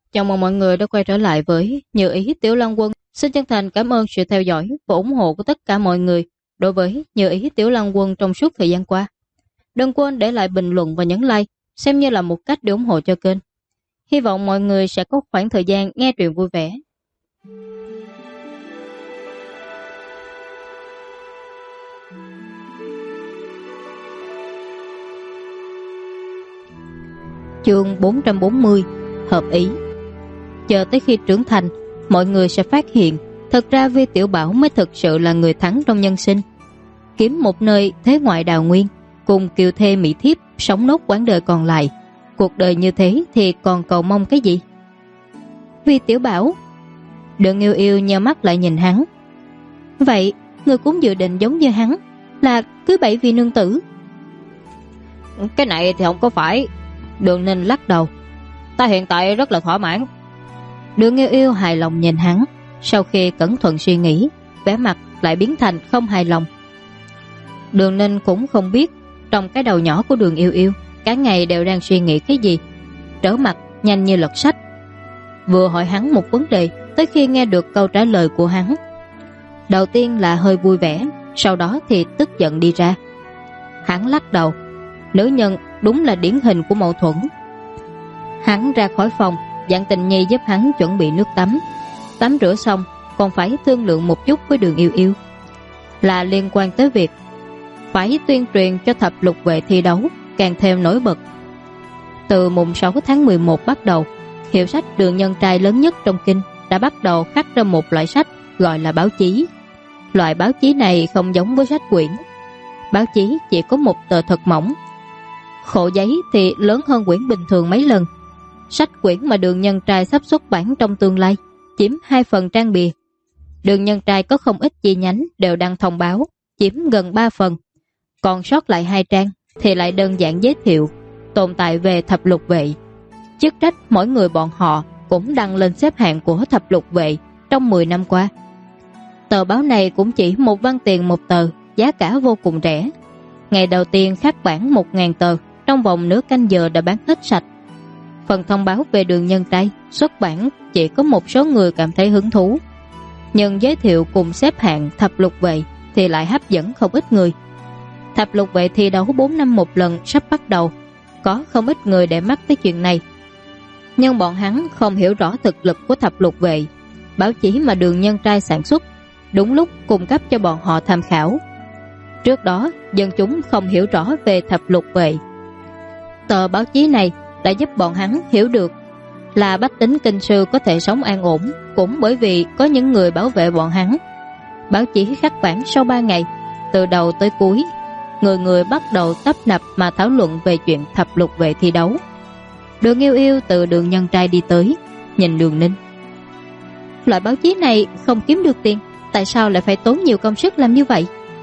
Chào mừng mọi người đã quay trở lại với Như Ý Tiểu Lăng Quân. Xin chân thành cảm ơn sự theo dõi và ủng hộ của tất cả mọi người đối với Như Ý Tiểu Lăng Quân trong suốt thời gian qua. Đừng quên để lại bình luận và nhấn like, xem như là một cách để ủng hộ cho kênh. Hy vọng mọi người sẽ có khoảng thời gian nghe truyện vui vẻ. Chương 440 Hợp ý. Chờ tới khi trưởng thành, mọi người sẽ phát hiện thật ra Vi Tiểu Bảo mới thực sự là người thắng trong nhân sinh. Kiếm một nơi thế ngoại đào nguyên, cùng kiều thê mỹ thiếp sống nốt quãng đời còn lại. Cuộc đời như thế thì còn cầu mong cái gì? Vi Tiểu Bảo. Đường Yêu Yêu nheo mắt lại nhìn hắn. Vậy người cũng dự định giống như hắn, là cưới bậy vì nương tử? Cái này thì không có phải. Đường Ninh lắc đầu. Ta hiện tại rất là thỏa mãn. Đường Yêu Yêu hài lòng nhìn hắn. Sau khi cẩn thận suy nghĩ, vẻ mặt lại biến thành không hài lòng. Đường Ninh cũng không biết trong cái đầu nhỏ của Đường Yêu Yêu cả ngày đều đang suy nghĩ cái gì. Trở mặt nhanh như lật sách. Vừa hỏi hắn một vấn đề, tới khi nghe được câu trả lời của hắn, đầu tiên là hơi vui vẻ, sau đó thì tức giận đi ra. Hắn lắc đầu. Nữ nhân đúng là điển hình của mâu thuẫn. Hắn ra khỏi phòng, dặn Tình Nhi giúp hắn chuẩn bị nước tắm. Tắm rửa xong còn phải thương lượng một chút với Đường Yêu Yêu, là liên quan tới việc phải tuyên truyền cho thập lục vệ thi đấu càng thêm nổi bật. Từ mùng 6 tháng 11 bắt đầu, hiệu sách Đường Nhân Trai lớn nhất trong kinh đã bắt đầu khắc ra một loại sách gọi là báo chí. Loại báo chí này không giống với sách quyển. Báo chí chỉ có một tờ thật mỏng, khổ giấy thì lớn hơn quyển bình thường mấy lần. Sách quyển mà Đường Nhân Trai sắp xuất bản trong tương lai chiếm 2 phần trang bìa. Đường Nhân Trai có không ít chi nhánh đều đăng thông báo, chiếm gần 3 phần. Còn sót lại 2 trang thì lại đơn giản giới thiệu tồn tại về thập lục vệ. Chức trách mỗi người bọn họ cũng đăng lên xếp hạng của thập lục vệ trong 10 năm qua. Tờ báo này cũng chỉ 1 văn tiền một tờ, giá cả vô cùng rẻ. Ngày đầu tiên khắc bản 1000 tờ, trong vòng nửa canh giờ đã bán hết sạch. Phần thông báo về Đường Nhân Trai xuất bản chỉ có một số người cảm thấy hứng thú, nhưng giới thiệu cùng xếp hạng thập lục vệ thì lại hấp dẫn không ít người. Thập lục vệ thi đấu 4 năm một lần sắp bắt đầu, có không ít người để mắt tới chuyện này. Nhưng bọn hắn không hiểu rõ thực lực của thập lục vệ. Báo chí mà Đường Nhân Trai sản xuất đúng lúc cung cấp cho bọn họ tham khảo. Trước đó dân chúng không hiểu rõ về thập lục vệ. Tờ báo chí này đã giúp bọn hắn hiểu được là bách tính kinh sư có thể sống an ổn, cũng bởi vì có những người bảo vệ bọn hắn. Báo chí khắc bản sau 3 ngày, từ đầu tới cuối, người người bắt đầu tấp nập mà thảo luận về chuyện thập lục vệ thi đấu. Đường Yêu Yêu từ Đường Nhân Trai đi tới, nhìn Đường Ninh. Loại báo chí này không kiếm được tiền, tại sao lại phải tốn nhiều công sức làm như vậy?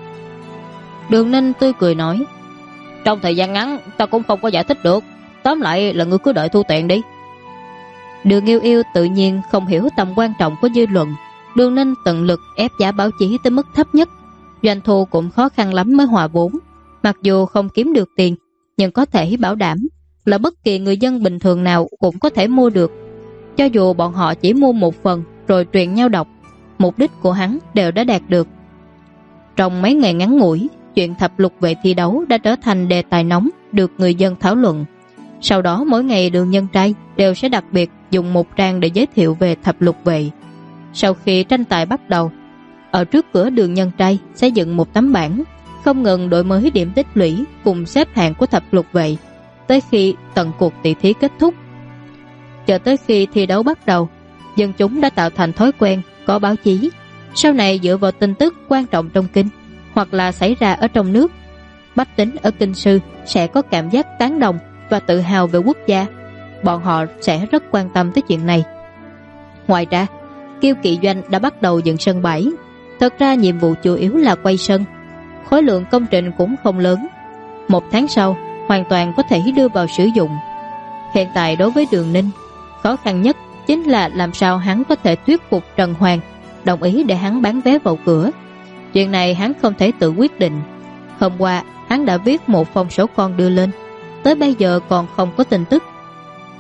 Đường Ninh tươi cười nói, trong thời gian ngắn ta cũng không có giải thích được, tóm lại là ngươi cứ đợi thu tiền đi. Đường Yêu Yêu tự nhiên không hiểu tầm quan trọng của dư luận. Đường Ninh tận lực ép giá báo chí tới mức thấp nhất, doanh thu cũng khó khăn lắm mới hòa vốn. Mặc dù không kiếm được tiền, nhưng có thể bảo đảm là bất kỳ người dân bình thường nào cũng có thể mua được. Cho dù bọn họ chỉ mua một phần rồi truyền nhau đọc, mục đích của hắn đều đã đạt được. Trong mấy ngày ngắn ngủi, chuyện thập lục vệ thi đấu đã trở thành đề tài nóng được người dân thảo luận. Sau đó mỗi ngày Đường Nhân Trai đều sẽ đặc biệt dùng một trang để giới thiệu về thập lục vệ. Sau khi tranh tài bắt đầu, ở trước cửa Đường Nhân Trai sẽ dựng một tấm bảng, không ngừng đổi mới điểm tích lũy cùng xếp hạng của thập lục vệ, tới khi tận cuộc tỷ thí kết thúc. Cho tới khi thi đấu bắt đầu, dân chúng đã tạo thành thói quen có báo chí. Sau này dựa vào tin tức quan trọng trong kinh hoặc là xảy ra ở trong nước, bách tính ở kinh sư sẽ có cảm giác tán đồng và tự hào về quốc gia. Bọn họ sẽ rất quan tâm tới chuyện này. Ngoài ra, Kiêu Kỵ Doanh đã bắt đầu dựng sân bãi. Thật ra nhiệm vụ chủ yếu là quay sân. Khối lượng công trình cũng không lớn, 1 tháng sau hoàn toàn có thể đưa vào sử dụng. Hiện tại đối với Đường Ninh, khó khăn nhất chính là làm sao hắn có thể thuyết phục Trần Hoàng đồng ý để hắn bán vé vào cửa. Chuyện này hắn không thể tự quyết định. Hôm qua hắn đã viết một phong sổ con đưa lên, tới bây giờ còn không có tin tức.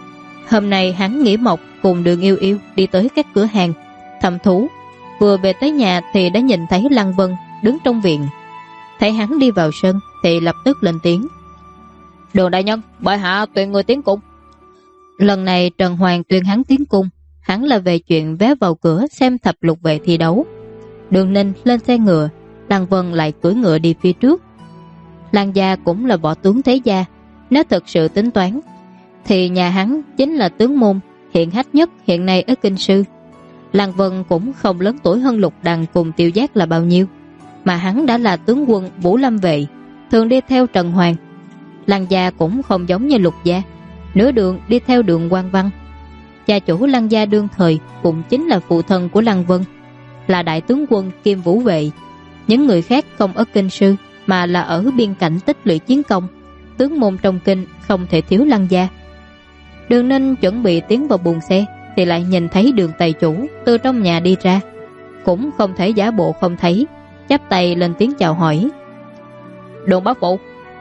Hôm nay hắn Nghĩa Mộc cùng Đường Yêu Yêu đi tới các cửa hàng thăm thú. Vừa về tới nhà thì đã nhìn thấy Lăng Vân đứng trong viện. Thấy hắn đi vào sân thì lập tức lên tiếng: Đường đại nhân, bệ hạ tuyên người tiến cung. Lần này Trần Hoàng tuyên hắn tiến cung, hắn là về chuyện vé vào cửa xem thập lục vệ thi đấu. Đường Ninh lên xe ngựa, Lăng Vân lại cưỡi ngựa đi phía trước. Lăng gia cũng là võ tướng thế gia, nếu thực sự tính toán thì nhà hắn chính là tướng môn hiển hách nhất hiện nay ở Kinh Sư. Lăng Vân cũng không lớn tuổi hơn Lục Đằng cùng Tiêu Giác là bao nhiêu, mà hắn đã là tướng quân Vũ Lâm vệ, thường đi theo Trần Hoàng. Lăng gia cũng không giống như Lục gia, nửa đường đi theo Đường Quang Văn. Cha chủ Lăng gia đương thời cũng chính là phụ thân của Lăng Vân, là đại tướng quân kiêm vũ vệ. Những người khác không ở Kinh Sư mà là ở biên cảnh tích lũy chiến công, tướng môn trong kinh không thể thiếu Lăng gia. Đường Ninh chuẩn bị tiến vào buồng xe thì lại nhìn thấy Đường tài chủ từ trong nhà đi ra, cũng không thể giả bộ không thấy, chắp tay lên tiếng chào hỏi. Đường bá phụ.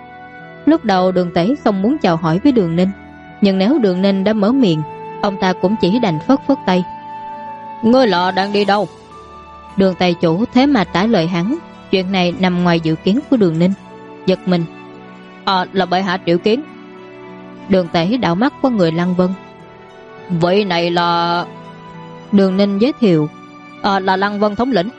Lúc đầu Đường Tể không muốn chào hỏi với Đường Ninh, nhưng nếu Đường Ninh đã mở miệng, ông ta cũng chỉ đành phất phất tay. Ngươi lọ đang đi đâu? Đường tài chủ thế mà trả lời hắn, chuyện này nằm ngoài dự kiến của Đường Ninh, giật mình. Là bệ hạ triệu kiến. Đường Tể đảo mắt qua người Lăng Vân. Vị này là... Đường Ninh giới thiệu. Là Lăng Vân thống lĩnh.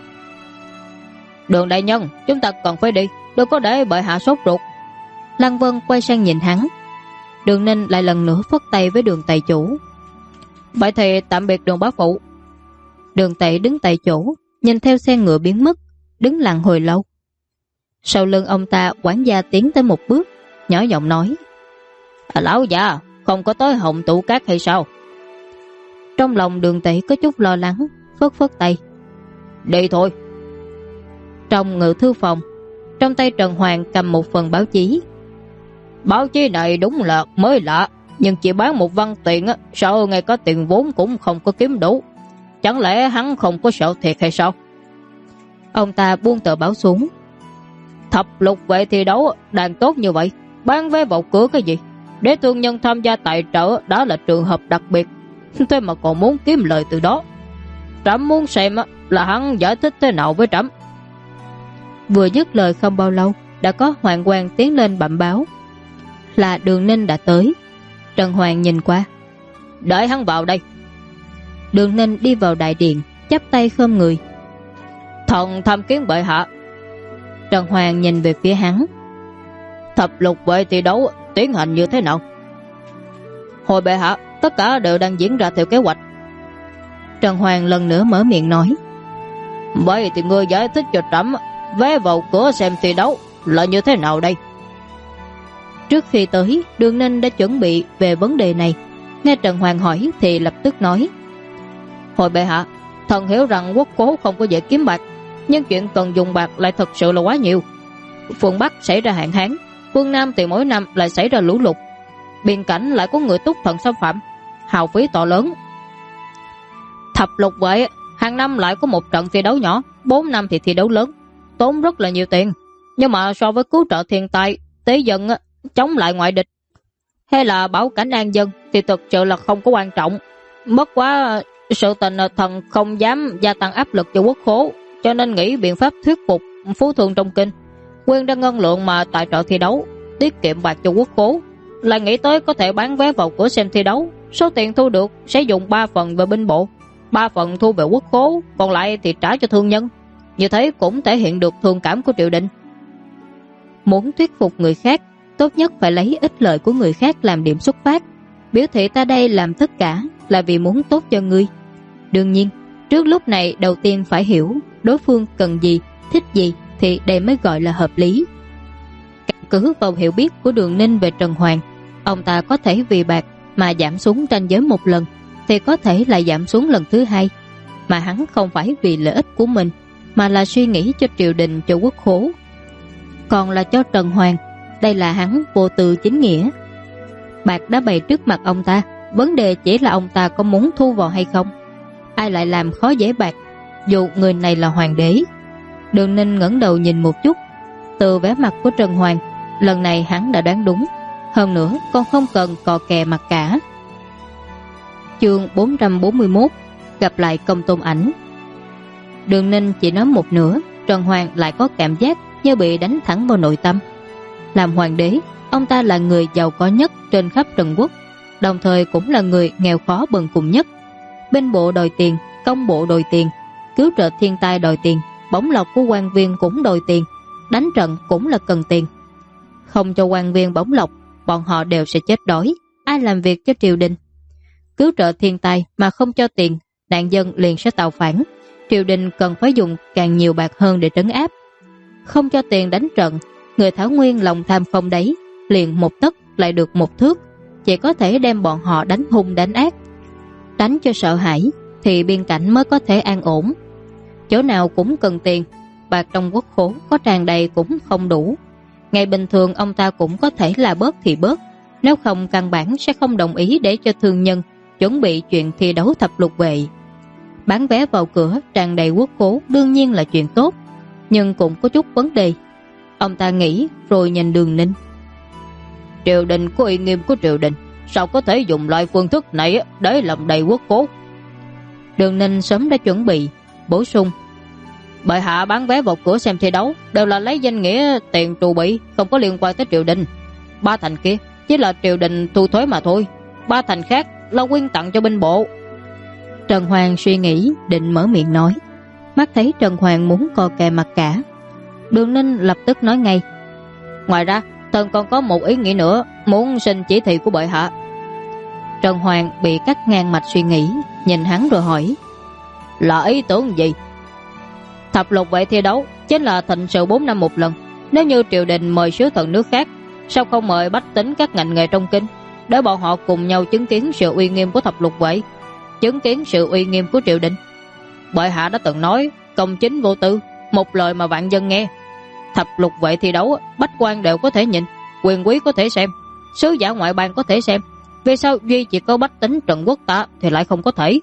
Đường đại nhân, chúng ta cần phải đi, đừng có để bệ hạ sốt ruột. Lăng Vân quay sang nhìn hắn. Đường Ninh lại lần nữa phất tay với Đường tài chủ. Vậy thì tạm biệt Đường bá phụ. Đường Tể đứng tại chỗ, nhìn theo xe ngựa biến mất, đứng lặng hồi lâu. Sau lưng ông ta, quản gia tiến tới một bước, nhỏ giọng nói: Lão già, không có tới Hồng Tụ Cát hay sao? Trong lòng Đường Tể có chút lo lắng, phất phất tay. Đi thôi. Trong ngự thư phòng, trong tay Trần Hoàng cầm một phần báo chí. Báo chí này đúng là mới lạ, nhưng chỉ bán một văn tiền, sao ngay có tiền vốn cũng không có kiếm đủ. Chẳng lẽ hắn không có sợ thiệt hay sao? Ông ta buông tờ báo xuống. Thập lục vệ thi đấu đang tốt như vậy, bán vé vào cửa cái gì? Để thương nhân tham gia tài trợ đã là trường hợp đặc biệt, thế mà còn muốn kiếm lời từ đó. Trẫm muốn xem là hắn giải thích thế nào với trẫm. Vừa dứt lời không bao lâu, đã có Hoàng quan tiến lên bẩm báo là Đường Ninh đã tới. Trần Hoàng nhìn qua. Đợi hắn vào đây. Đường Ninh đi vào đại điện, chắp tay khom người. Thần tham kiến bệ hạ. Trần Hoàng nhìn về phía hắn. Thập lục vệ thi đấu tiến hành như thế nào? Hồi bệ hạ, tất cả đều đang diễn ra theo kế hoạch. Trần Hoàng lần nữa mở miệng nói. Vậy thì ngươi giải thích cho trẫm vé vào cửa xem thi đấu là như thế nào đây? Trước khi tới, Đường Ninh đã chuẩn bị về vấn đề này. Nghe Trần Hoàng hỏi thì lập tức nói. Hồi bệ hạ, thần hiểu rằng quốc cố không có dễ kiếm bạc, nhưng chuyện cần dùng bạc lại thật sự là quá nhiều. Phương Bắc xảy ra hạn hán, phương Nam thì mỗi năm lại xảy ra lũ lụt, biên cảnh lại có người túc thần xâm phạm, hao phí to lớn. Thập lục vệ hàng năm lại có một trận thi đấu nhỏ, 4 năm thì thi đấu lớn, tốn rất là nhiều tiền. Nhưng mà so với cứu trợ thiên tai, tế dân, chống lại ngoại địch hay là bảo cảnh an dân thì thực sự là không có quan trọng. Mất quá sự tình thần không dám gia tăng áp lực cho quốc khố, cho nên nghĩ biện pháp thuyết phục phú thương trong kinh quyên ra ngân lượng mà tài trợ thi đấu, tiết kiệm bạc cho quốc khố, lại nghĩ tới có thể bán vé vào cửa xem thi đấu. Số tiền thu được sẽ dùng 3 phần về binh bộ, 3 phần thu về quốc khố, còn lại thì trả cho thương nhân. Như thế cũng thể hiện được thương cảm của triều đình. Muốn thuyết phục người khác, tốt nhất phải lấy ích lợi của người khác làm điểm xuất phát, biểu thị ta đây làm tất cả là vì muốn tốt cho ngươi. Đương nhiên, trước lúc này đầu tiên phải hiểu đối phương cần gì, thích gì thì đây mới gọi là hợp lý. Căn cứ vào hiểu biết của Đường Ninh về Trần Hoàng, ông ta có thể vì bạc mà giảm xuống tranh giới một lần, thì có thể lại giảm xuống lần thứ hai. Mà hắn không phải vì lợi ích của mình, mà là suy nghĩ cho triều đình, cho quốc khố. Còn là cho Trần Hoàng, đây là hắn vô tư chính nghĩa. Bạc đã bày trước mặt ông ta, vấn đề chỉ là ông ta có muốn thu vào hay không. Ai lại làm khó dễ bạc, dù người này là hoàng đế. Đường Ninh ngẩng đầu nhìn một chút, từ vẻ mặt của Trần Hoàng, lần này hắn đã đoán đúng. Hơn nữa còn không cần cò kè mặt cả. Chương 441. Gặp lại Công Tôn Ảnh. Đường Ninh chỉ nói một nửa, Trần Hoàng lại có cảm giác như bị đánh thẳng vào nội tâm. Làm hoàng đế, ông ta là người giàu có nhất trên khắp Trần Quốc, đồng thời cũng là người nghèo khó bần cùng nhất. Binh bộ đòi tiền, công bộ đòi tiền, cứu trợ thiên tai đòi tiền, bổng lộc của quan viên cũng đòi tiền, đánh trận cũng là cần tiền. Không cho quan viên bổng lộc, bọn họ đều sẽ chết đói. Ai làm việc cho triều đình? Cứu trợ thiên tai mà không cho tiền, nạn dân liền sẽ tạo phản. Triều đình cần phải dùng càng nhiều bạc hơn để trấn áp. Không cho tiền đánh trận, người Thảo Nguyên lòng tham không đáy, liền một tấc lại được một thước, chỉ có thể đem bọn họ đánh hung đánh ác. Đánh cho sợ hãi thì biên cảnh mới có thể an ổn. Chỗ nào cũng cần tiền, bạc trong quốc khố có tràn đầy cũng không đủ. Ngày bình thường ông ta cũng có thể là bớt thì bớt, nếu không căn bản sẽ không đồng ý để cho thương nhân chuẩn bị chuyện thi đấu thập lục vệ. Bán vé vào cửa tràn đầy quốc khố đương nhiên là chuyện tốt, nhưng cũng có chút vấn đề. Ông ta nghĩ rồi nhìn Đường Ninh. Triều đình có uy nghiêm của triều đình, sao có thể dùng loại phương thức này để làm đầy quốc khố? Đường Ninh sớm đã chuẩn bị, bổ sung. Bệ hạ bán vé vào cửa xem thi đấu đều là lấy danh nghĩa tiền trù bị, không có liên quan tới triều đình. 3 thành kia chỉ là triều đình thu thuế mà thôi, 3 thành khác là quyên tặng cho binh bộ. Trần Hoàng suy nghĩ định mở miệng nói, mắt thấy Trần Hoàng muốn co kè mặt cả. Đường Ninh lập tức nói ngay. Ngoài ra thần còn có một ý nghĩ nữa, muốn xin chỉ thị của bệ hạ. Trần Hoàng bị cắt ngang mạch suy nghĩ, nhìn hắn rồi hỏi. Là ý tưởng gì? Thập lục vệ thi đấu chính là thịnh sự 4 năm một lần. Nếu như triều đình mời sứ thần nước khác, sao không mời bách tính các ngành nghề trong kinh, để bọn họ cùng nhau chứng kiến sự uy nghiêm của thập lục vệ, chứng kiến sự uy nghiêm của triều đình. Bệ hạ đã từng nói công chính vô tư, một lời mà vạn dân nghe. Thập lục vệ thi đấu bách quan đều có thể nhìn, quyền quý có thể xem, sứ giả ngoại bang có thể xem, vì sao duy chỉ có bách tính Trần Quốc ta thì lại không có thể?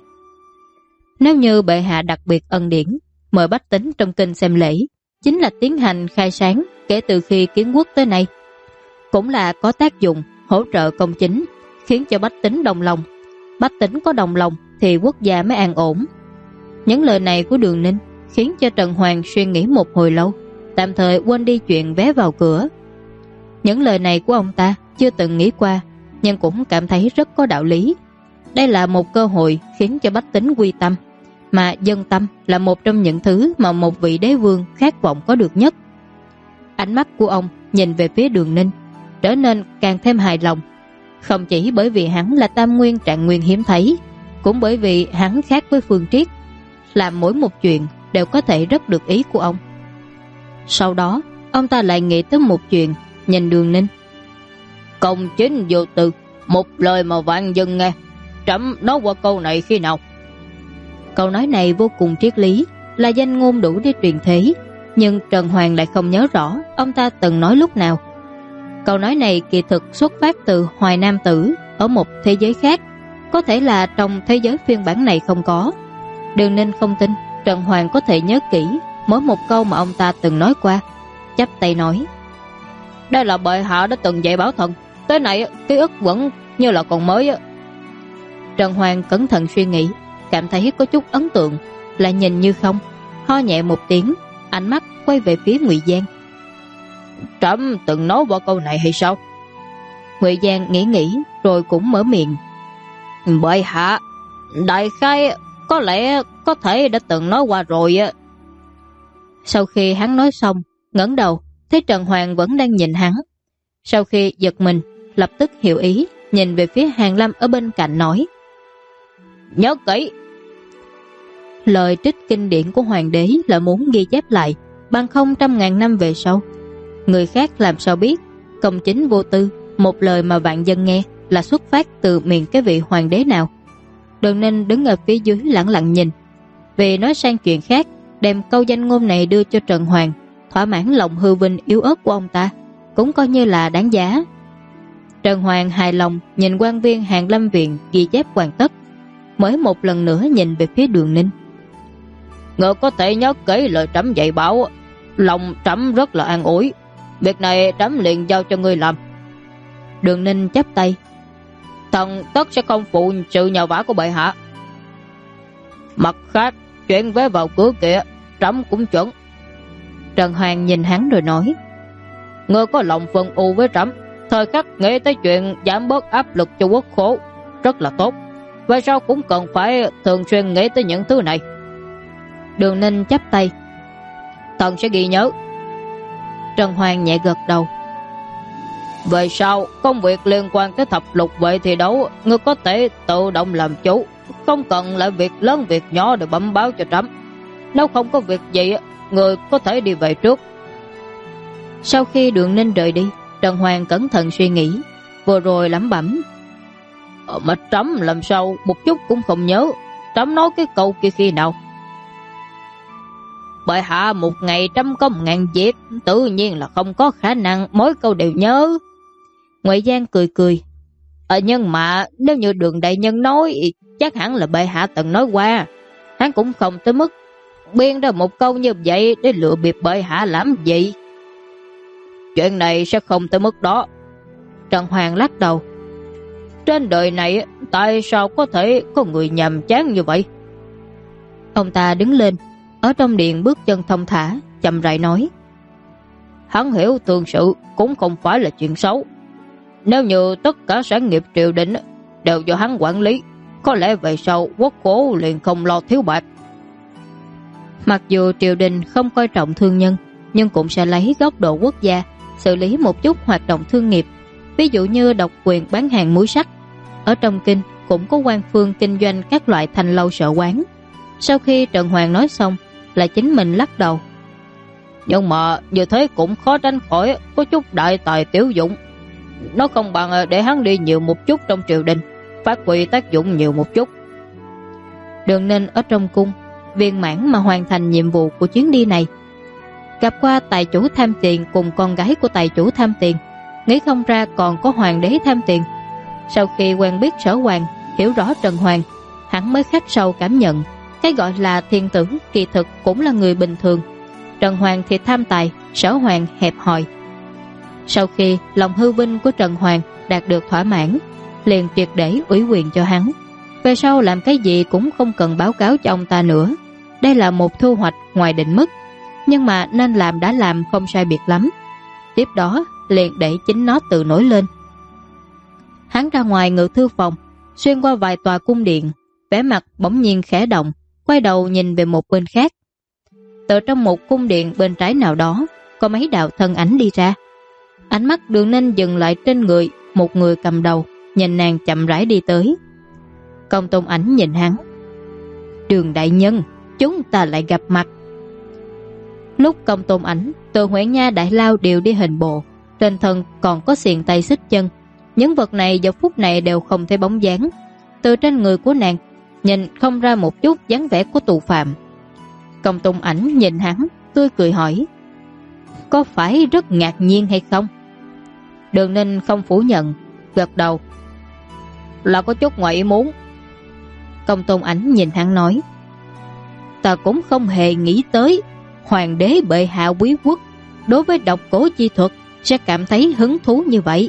Nếu như bệ hạ đặc biệt ân điển mời bách tính trong kinh xem lễ, chính là tiến hành khai sáng kể từ khi kiến quốc tới nay, cũng là có tác dụng hỗ trợ công chính, khiến cho bách tính đồng lòng. Bách tính có đồng lòng thì quốc gia mới an ổn. Những lời này của Đường Ninh khiến cho Trần Hoàng suy nghĩ một hồi lâu, tạm thời quên đi chuyện vé vào cửa. Những lời này của ông ta chưa từng nghĩ qua, nhưng cũng cảm thấy rất có đạo lý. Đây là một cơ hội khiến cho bách tính quy tâm, mà dân tâm là một trong những thứ mà một vị đế vương khát vọng có được nhất. Ánh mắt của ông nhìn về phía Đường Ninh trở nên càng thêm hài lòng, không chỉ bởi vì hắn là tam nguyên trạng nguyên hiếm thấy, cũng bởi vì hắn khác với Phương Triết, làm mỗi một chuyện đều có thể rất được ý của ông. Sau đó ông ta lại nghĩ tới một chuyện, nhìn Đường Ninh. Công chính vô tư, một lời mà vạn dân nghe, trẫm nói qua câu này khi nào? Câu nói này vô cùng triết lý, là danh ngôn đủ để truyền thế, nhưng Trần Hoàng lại không nhớ rõ ông ta từng nói lúc nào. Câu nói này kỳ thực xuất phát từ Hoài Nam Tử ở một thế giới khác, có thể là trong thế giới phiên bản này không có. Đường Ninh không tin Trần Hoàng có thể nhớ kỹ mỗi một câu mà ông ta từng nói qua, chắp tay nói. Đây là bệ hạ đã từng dạy bảo thần, tới này ký ức vẫn như là còn mới. Trần Hoàng cẩn thận suy nghĩ, cảm thấy có chút ấn tượng, lại nhìn như không, ho nhẹ một tiếng, ánh mắt quay về phía Ngụy Giang. Trẫm từng nói qua câu này hay sao? Ngụy Giang nghĩ rồi cũng mở miệng. Bệ hạ, đại khái có lẽ có thể đã từng nói qua rồi. Sau khi hắn nói xong, ngẩng đầu thấy Trần Hoàng vẫn đang nhìn hắn. Sau khi giật mình, lập tức hiểu ý, nhìn về phía Hàn Lâm ở bên cạnh nói. Nhớ kỹ. Lời trích kinh điển của hoàng đế là muốn ghi chép lại, bằng không 100.000 năm về sau, người khác làm sao biết công chính vô tư, một lời mà vạn dân nghe là xuất phát từ miệng cái vị hoàng đế nào. Đường Ninh đứng ở phía dưới lẳng lặng nhìn, vì nói sang chuyện khác, đem câu danh ngôn này đưa cho Trần Hoàng, thỏa mãn lòng hư vinh yếu ớt của ông ta, cũng coi như là đáng giá. Trần Hoàng hài lòng nhìn quan viên Hàn Lâm viện ghi chép hoàn tất, mới một lần nữa nhìn về phía Đường Ninh. Ngựa có thể nhớ kỹ lời trẫm dạy bảo, lòng trẫm rất là an ủi. Việc này trẫm liền giao cho ngươi làm. Đường Ninh chắp tay. thần tất sẽ không phụ sự nhờ vả của bệ hạ. Mặt khác, chuyện vé vào cửa kia trẫm cũng chuẩn. Trần Hoàng nhìn hắn rồi nói: Ngươi có lòng phân ưu với trẫm, thời khắc nghĩ tới chuyện giảm bớt áp lực cho quốc khố, rất là tốt. Vậy sao cũng cần phải thường xuyên nghĩ tới những thứ này. Đường Ninh chắp tay: Thần sẽ ghi nhớ. Trần Hoàng nhẹ gật đầu. Về sau công việc liên quan tới thập lục vậy thì đâu, ngươi có thể tự động làm chủ, không cần lại việc lớn việc nhỏ để bẩm báo cho trẫm. Nếu không có việc gì, người có thể đi về trước. Sau khi Đường Ninh rời đi, Trần Hoàng cẩn thận suy nghĩ, vừa rồi lẩm bẩm: Mà trẫm làm sao một chút cũng không nhớ, trẫm nói cái câu kia khi nào? Bệ hạ một ngày trăm có 1000 việc, tự nhiên là không có khả năng mỗi câu đều nhớ. Ngoại Giang cười cười: Nhưng mà nếu như Đường đại nhân nói, chắc hẳn là bệ hạ từng nói qua. Hắn cũng không tới mức biên ra một câu như vậy để lừa bịp bệ hạ làm gì. Chuyện này sẽ không tới mức đó. Trần Hoàng lắc đầu: Trên đời này tại sao có thể có người nhàm chán như vậy? Ông ta đứng lên, ở trong điện bước chân thông thả, chậm rãi nói: Hắn hiểu tương sự cũng không phải là chuyện xấu. Nếu như tất cả sản nghiệp triều đình đều do hắn quản lý, có lẽ về sau quốc khố liền không lo thiếu bạc. Mặc dù triều đình không coi trọng thương nhân, nhưng cũng sẽ lấy góc độ quốc gia xử lý một chút hoạt động thương nghiệp, ví dụ như độc quyền bán hàng muối sắt. Ở trong kinh cũng có quan phương kinh doanh các loại thanh lâu sở quán. Sau khi Trần Hoàng nói xong, là chính mình lắc đầu: Nhưng mà như thế cũng khó tránh khỏi có chút đại tài tiểu dụng. Nó không bằng để hắn đi nhiều một chút trong triều đình, phát huy tác dụng nhiều một chút. Đường Ninh ở trong cung viên mãn mà hoàn thành nhiệm vụ của chuyến đi này. Gặp qua tài chủ tham tiền cùng con gái của tài chủ tham tiền, nghĩ không ra còn có hoàng đế tham tiền. Sau khi quen biết Sở Hoàng, hiểu rõ Trần Hoàng, hắn mới khắc sâu cảm nhận cái gọi là thiên tử kỳ thực cũng là người bình thường. Trần Hoàng thì tham tài, Sở Hoàng hẹp hòi. Sau khi lòng hư vinh của Trần Hoàng đạt được thỏa mãn, liền triệt để ủy quyền cho hắn. Về sau làm cái gì cũng không cần báo cáo cho ông ta nữa. Đây là một thu hoạch ngoài định mức, nhưng mà nên làm đã làm không sai biệt lắm. Tiếp đó liền để chính nó tự nổi lên. Hắn ra ngoài ngự thư phòng, xuyên qua vài tòa cung điện, vẻ mặt bỗng nhiên khẽ động, quay đầu nhìn về một bên khác. Từ trong một cung điện bên trái nào đó, có mấy đạo thân ảnh đi ra. Ánh mắt Đường Ninh dừng lại trên người một người cầm đầu, nhìn nàng chậm rãi đi tới. Công Tôn Ảnh nhìn hắn: Đường đại nhân, chúng ta lại gặp mặt. Lúc Công Tôn Ảnh từ Huệ Nha Đại Lao đều đi hình bộ, trên thân còn có xiềng tay xích chân. Những vật này giờ phút này đều không thấy bóng dáng. Từ trên người của nàng nhìn không ra một chút dáng vẻ của tù phạm. Công Tôn Ảnh nhìn hắn, tươi cười hỏi: Có phải rất ngạc nhiên hay không? Đường Ninh không phủ nhận, gật đầu: Là có chút ngoài ý muốn. Công Tôn Ảnh nhìn hắn nói: Ta cũng không hề nghĩ tới hoàng đế bệ hạ quý quốc đối với độc cổ chi thuật sẽ cảm thấy hứng thú như vậy.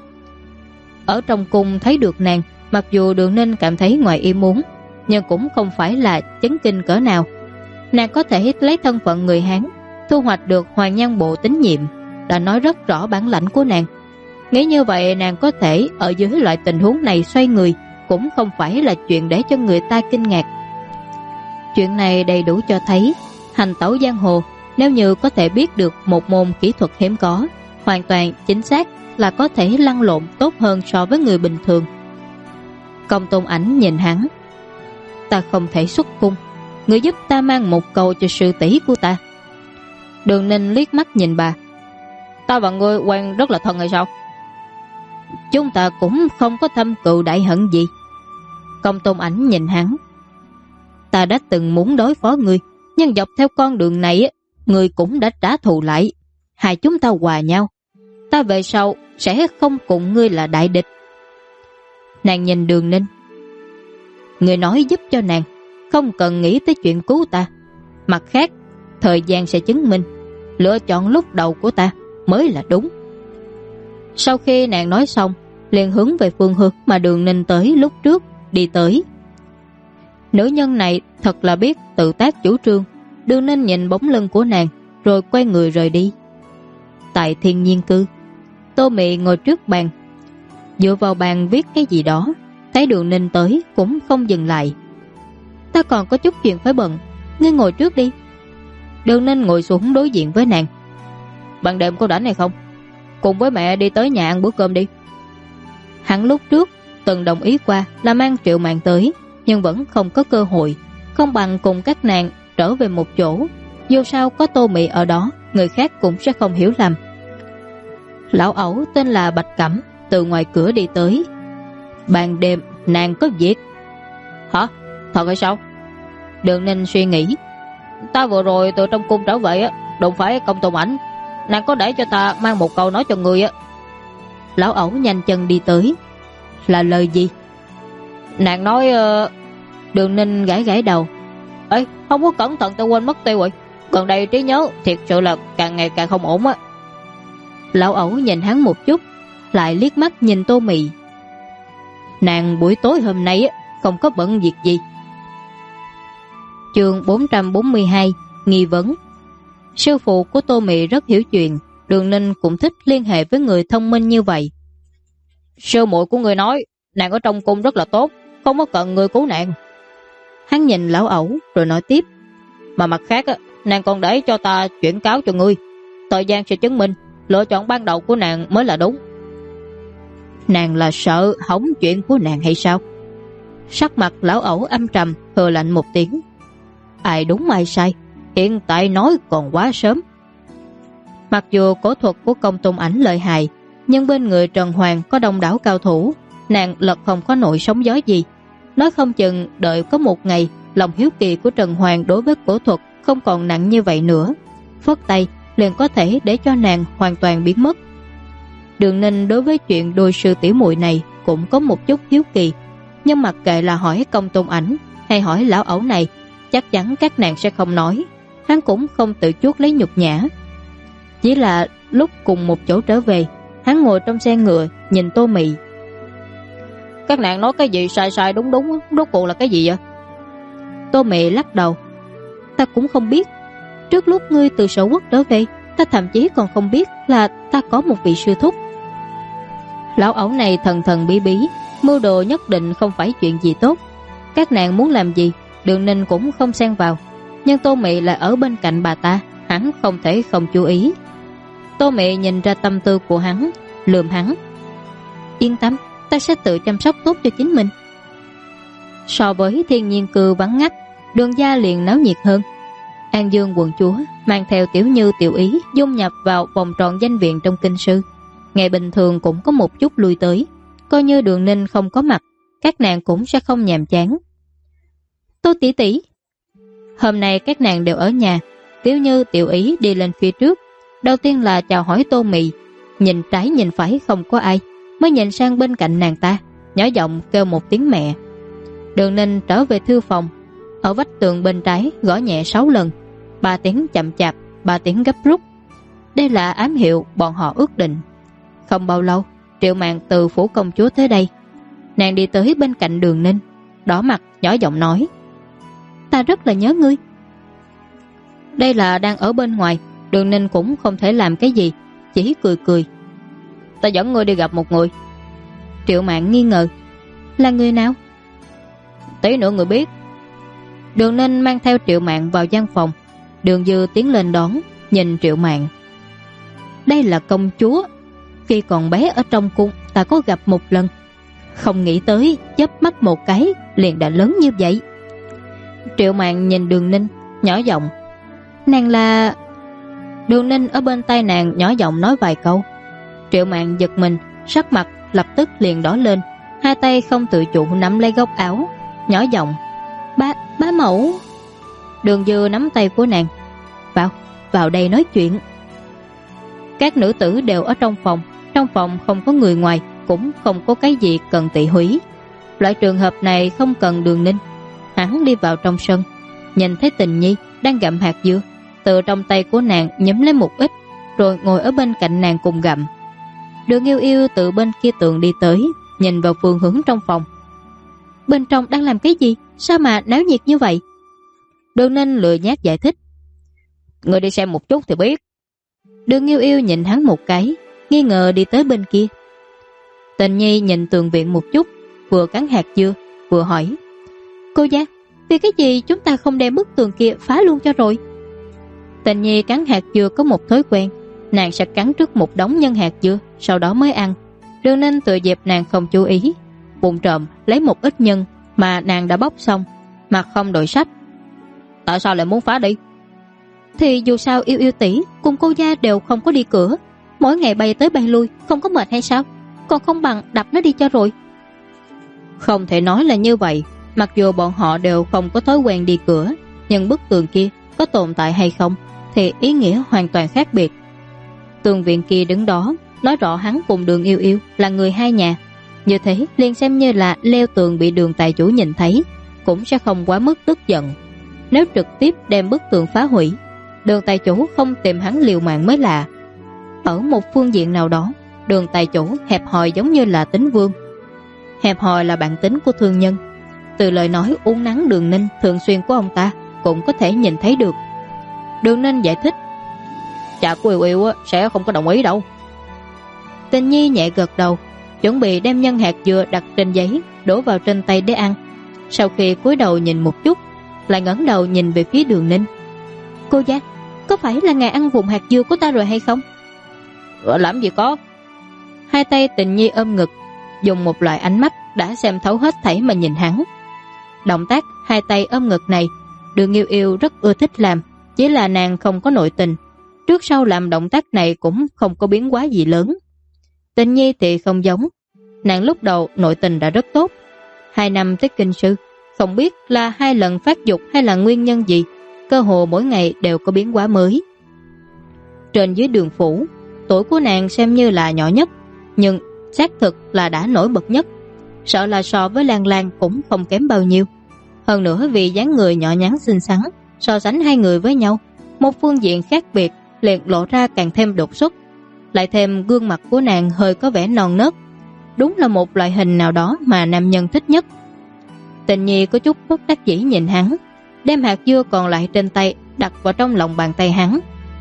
Ở trong cung thấy được nàng, mặc dù Đường Ninh cảm thấy ngoài ý muốn, nhưng cũng không phải là chấn kinh cỡ nào. Nàng có thể lấy thân phận người Hán thu hoạch được Hoàng Nhan Bộ tín nhiệm, đã nói rất rõ bản lãnh của nàng. Nghĩ như vậy nàng có thể ở dưới loại tình huống này xoay người cũng không phải là chuyện để cho người ta kinh ngạc. Chuyện này đầy đủ cho thấy hành tẩu giang hồ, nếu như có thể biết được một môn kỹ thuật hiếm có, hoàn toàn chính xác là có thể lăn lộn tốt hơn so với người bình thường. Công Tôn Ảnh nhìn hắn: Ta không thể xuất cung, người giúp ta mang một câu cho sư tỷ của ta. Đường Ninh liếc mắt nhìn bà: Ta và ngươi quen rất là thân hay sao? Chúng ta cũng không có thâm cừu đại hận gì. Công Tôn Ảnh nhìn hắn: Ta đã từng muốn đối phó ngươi, nhưng dọc theo con đường này ngươi cũng đã trả thù lại, hai chúng ta hòa nhau. Ta về sau sẽ không cùng ngươi là đại địch. Nàng nhìn Đường Ninh: Ngươi nói giúp cho nàng, không cần nghĩ tới chuyện cứu ta. Mặt khác, thời gian sẽ chứng minh lựa chọn lúc đầu của ta mới là đúng. Sau khi nàng nói xong, liền hướng về phương hướng mà Đường Ninh tới lúc trước đi tới. Nữ nhân này thật là biết tự tác chủ trương. Đường Ninh nhìn bóng lưng của nàng rồi quay người rời đi. Tại Thiên Nhiên Cư, Tô Mị ngồi trước bàn, dựa vào bàn viết cái gì đó. Thấy Đường Ninh tới cũng không dừng lại. Ta còn có chút chuyện phải bận, ngươi ngồi trước đi. Đường Ninh ngồi xuống đối diện với nàng. Ban đêm có rảnh hay không? Cùng với mẹ đi tới nhà ăn bữa cơm đi. Hắn lúc trước từng đồng ý qua là mang Triệu Mạn tới, nhưng vẫn không có cơ hội. Không bằng cùng các nàng trở về một chỗ. Dù sao có Tô Mị ở đó, người khác cũng sẽ không hiểu lầm. Lão ẩu tên là Bạch Cẩm từ ngoài cửa đi tới. Ban đêm nàng có việc. Hả? Thật hay sao? Đường Ninh suy nghĩ. Ta vừa rồi từ trong cung trở về đụng phải Công Tôn Ảnh, nàng có để cho ta mang một câu nói cho người á. Lão ẩu nhanh chân đi tới. Là lời gì? Nàng nói Đường Ninh gãi gãi đầu. Ê, không có cẩn thận ta quên mất tiêu rồi. Gần đây trí nhớ thiệt sự là càng ngày càng không ổn á. Lão ẩu nhìn hắn một chút, lại liếc mắt nhìn Tô Mị. Nàng buổi tối hôm nay không có bận việc gì. Chương 442 Nghi vấn. Sư phụ của Tô Mị rất hiểu chuyện. Đường Ninh cũng thích liên hệ với người thông minh như vậy. Sư muội của người nói nàng ở trong cung rất là tốt, không có cần người cứu nàng. Hắn nhìn lão ẩu rồi nói tiếp. Mà mặt khác nàng còn để cho ta chuyển cáo cho ngươi. Thời gian sẽ chứng minh lựa chọn ban đầu của nàng mới là đúng. Nàng là sợ hỏng chuyện của nàng hay sao? Sắc mặt lão ẩu âm trầm, hừ lạnh một tiếng. Ai đúng ai sai, hiện tại nói còn quá sớm. Mặc dù cổ thuật của Công Tôn Ảnh lợi hại, nhưng bên người Trần Hoàng có đông đảo cao thủ, nàng lật không có nổi sóng gió gì. Nói không chừng đợi có một ngày lòng hiếu kỳ của Trần Hoàng đối với cổ thuật không còn nặng như vậy nữa, phất tay liền có thể để cho nàng hoàn toàn biến mất. Đường Ninh đối với chuyện đôi sư tỷ muội này cũng có một chút hiếu kỳ, nhưng mặc kệ là hỏi Công Tôn Ảnh hay hỏi lão ẩu này, chắc chắn các nàng sẽ không nói. Hắn cũng không tự chuốc lấy nhục nhã. Chỉ là lúc cùng một chỗ trở về, hắn ngồi trong xe ngựa nhìn Tô Mị. Các nàng nói cái gì sai sai đúng đúng, rốt cuộc là cái gì vậy? Tô Mị lắc đầu. Ta cũng không biết. Trước lúc ngươi từ Sở Quốc trở về, ta thậm chí còn không biết là ta có một vị sư thúc. Lão ẩu này thần thần bí bí, mưu đồ nhất định không phải chuyện gì tốt. Các nàng muốn làm gì, Đường Ninh cũng không xen vào. Nhưng Tô Mị lại ở bên cạnh bà ta, hắn không thể không chú ý. Tô Mị nhìn ra tâm tư của hắn, lườm hắn. Yên tâm, ta sẽ tự chăm sóc tốt cho chính mình. So với Thiên Nhiên Cư vắng ngắt, Đường gia liền náo nhiệt hơn. An Dương quận chúa mang theo Tiểu Như Tiểu Ý dung nhập vào vòng tròn danh viện trong kinh sư. Ngày bình thường cũng có một chút lui tới. Coi như Đường Ninh không có mặt, các nàng cũng sẽ không nhàm chán. Tô tỷ tỷ. Hôm nay các nàng đều ở nhà. Tiểu Như Tiểu Ý đi lên phía trước. Đầu tiên là chào hỏi Tô Mị. Nhìn trái nhìn phải không có ai, mới nhìn sang bên cạnh nàng ta, nhỏ giọng kêu một tiếng mẹ. Đường Ninh trở về thư phòng. Ở vách tường bên trái gõ nhẹ 6 lần, 3 tiếng chậm chạp, 3 tiếng gấp rút. Đây là ám hiệu bọn họ ước định. Không bao lâu, Triệu Mạn từ phủ công chúa tới đây. Nàng đi tới bên cạnh Đường Ninh, đỏ mặt nhỏ giọng nói. Ta rất là nhớ ngươi. Đây là đang ở bên ngoài, Đường Ninh cũng không thể làm cái gì, chỉ cười cười. Ta dẫn ngươi đi gặp một người. Triệu Mạn nghi ngờ. Là người nào? Tí nữa người biết. Đường Ninh mang theo Triệu Mạn vào gian phòng. Đường Dư tiến lên đón, nhìn Triệu Mạn. Đây là công chúa. Khi còn bé ở trong cung ta có gặp một lần, không nghĩ tới chớp mắt một cái liền đã lớn như vậy. Triệu Mạn nhìn Đường Ninh, nhỏ giọng. Nàng là... Đường Ninh ở bên tai nàng nhỏ giọng nói vài câu. Triệu Mạn giật mình, sắc mặt lập tức liền đỏ lên, hai tay không tự chủ nắm lấy góc áo, nhỏ giọng. Bá mẫu. Đường Dư nắm tay của nàng. Vào đây nói chuyện. Các nữ tử đều ở trong phòng. Trong phòng không có người ngoài, cũng không có cái gì cần tị húy. Loại trường hợp này không cần Đường Ninh. Hắn đi vào trong sân, nhìn thấy Tình Nhi đang gặm hạt dưa, từ trong tay của nàng nhấm lấy một ít, rồi ngồi ở bên cạnh nàng cùng gặm. Đường Yêu Yêu từ bên kia tường đi tới, nhìn vào phương hướng trong phòng. Bên trong đang làm cái gì? Sao mà náo nhiệt như vậy? Đường Ninh lười nhác giải thích. Người đi xem một chút thì biết. Đường Yêu Yêu nhìn hắn một cái, nghi ngờ đi tới bên kia. Tình Nhi nhìn tường viện một chút, vừa cắn hạt dưa, vừa hỏi. Cô gia, vì cái gì chúng ta không đem bức tường kia phá luôn cho rồi? Tình Nhi cắn hạt dưa có một thói quen, nàng sẽ cắn trước một đống nhân hạt dưa, sau đó mới ăn. Đường Ninh tựa dịp nàng không chú ý, bụng trộm lấy một ít nhân mà nàng đã bóc xong, mặt không đổi sắc. Tại sao lại muốn phá đi? Thì dù sao Yêu Yêu tỷ cùng cô gia đều không có đi cửa, mỗi ngày bay tới bay lui, không có mệt hay sao? Còn không bằng đập nó đi cho rồi. Không thể nói là như vậy. Mặc dù bọn họ đều không có thói quen đi cửa, nhưng bức tường kia có tồn tại hay không thì ý nghĩa hoàn toàn khác biệt. Tường viện kia đứng đó, nói rõ hắn cùng Đường Yêu Yêu là người hai nhà. Như thế liền xem như là leo tường bị Đường tài chủ nhìn thấy, cũng sẽ không quá mức tức giận. Nếu trực tiếp đem bức tường phá hủy, Đường tài chủ không tìm hắn liều mạng mới lạ. Ở một phương diện nào đó, Đường tài chủ hẹp hòi giống như là tính vương. Hẹp hòi là bản tính của thương nhân. Từ lời nói uốn nắn Đường Ninh thường xuyên của ông ta cũng có thể nhìn thấy được. Đường Ninh giải thích. Cha của Yêu Yêu sẽ không có đồng ý đâu. Tình Nhi nhẹ gật đầu, chuẩn bị đem nhân hạt dừa đặt trên giấy đổ vào trên tay để ăn. Sau khi cúi đầu nhìn một chút, lại ngẩng đầu nhìn về phía Đường Ninh. Cô gia, có phải là ngài ăn vụn hạt dưa của ta rồi hay không? Làm gì có. Hai tay Tình Nhi ôm ngực, dùng một loại ánh mắt đã xem thấu hết thảy mà nhìn hắn. Động tác hai tay ôm ngực này, Đường Yêu Yêu rất ưa thích làm, chỉ là nàng không có nội tình. Trước sau làm động tác này cũng không có biến hóa gì lớn. Tình Nhi thì không giống. Nàng lúc đầu nội tình đã rất tốt. 2 năm tới kinh sư, không biết là 2 lần phát dục hay là nguyên nhân gì, cơ hồ mỗi ngày đều có biến hóa mới. Trên dưới Đường phủ, tuổi của nàng xem như là nhỏ nhất, nhưng xác thực là đã nổi bật nhất. Sợ là so với Lan Lan cũng không kém bao nhiêu. Hơn nữa vì dáng người nhỏ nhắn xinh xắn, so sánh hai người với nhau, một phương diện khác biệt liền lộ ra càng thêm đột xuất. Lại thêm gương mặt của nàng hơi có vẻ non nớt, đúng là một loại hình nào đó mà nam nhân thích nhất. Tình Nhi có chút bất đắc dĩ nhìn hắn, đem hạt dưa còn lại trên tay đặt vào trong lòng bàn tay hắn.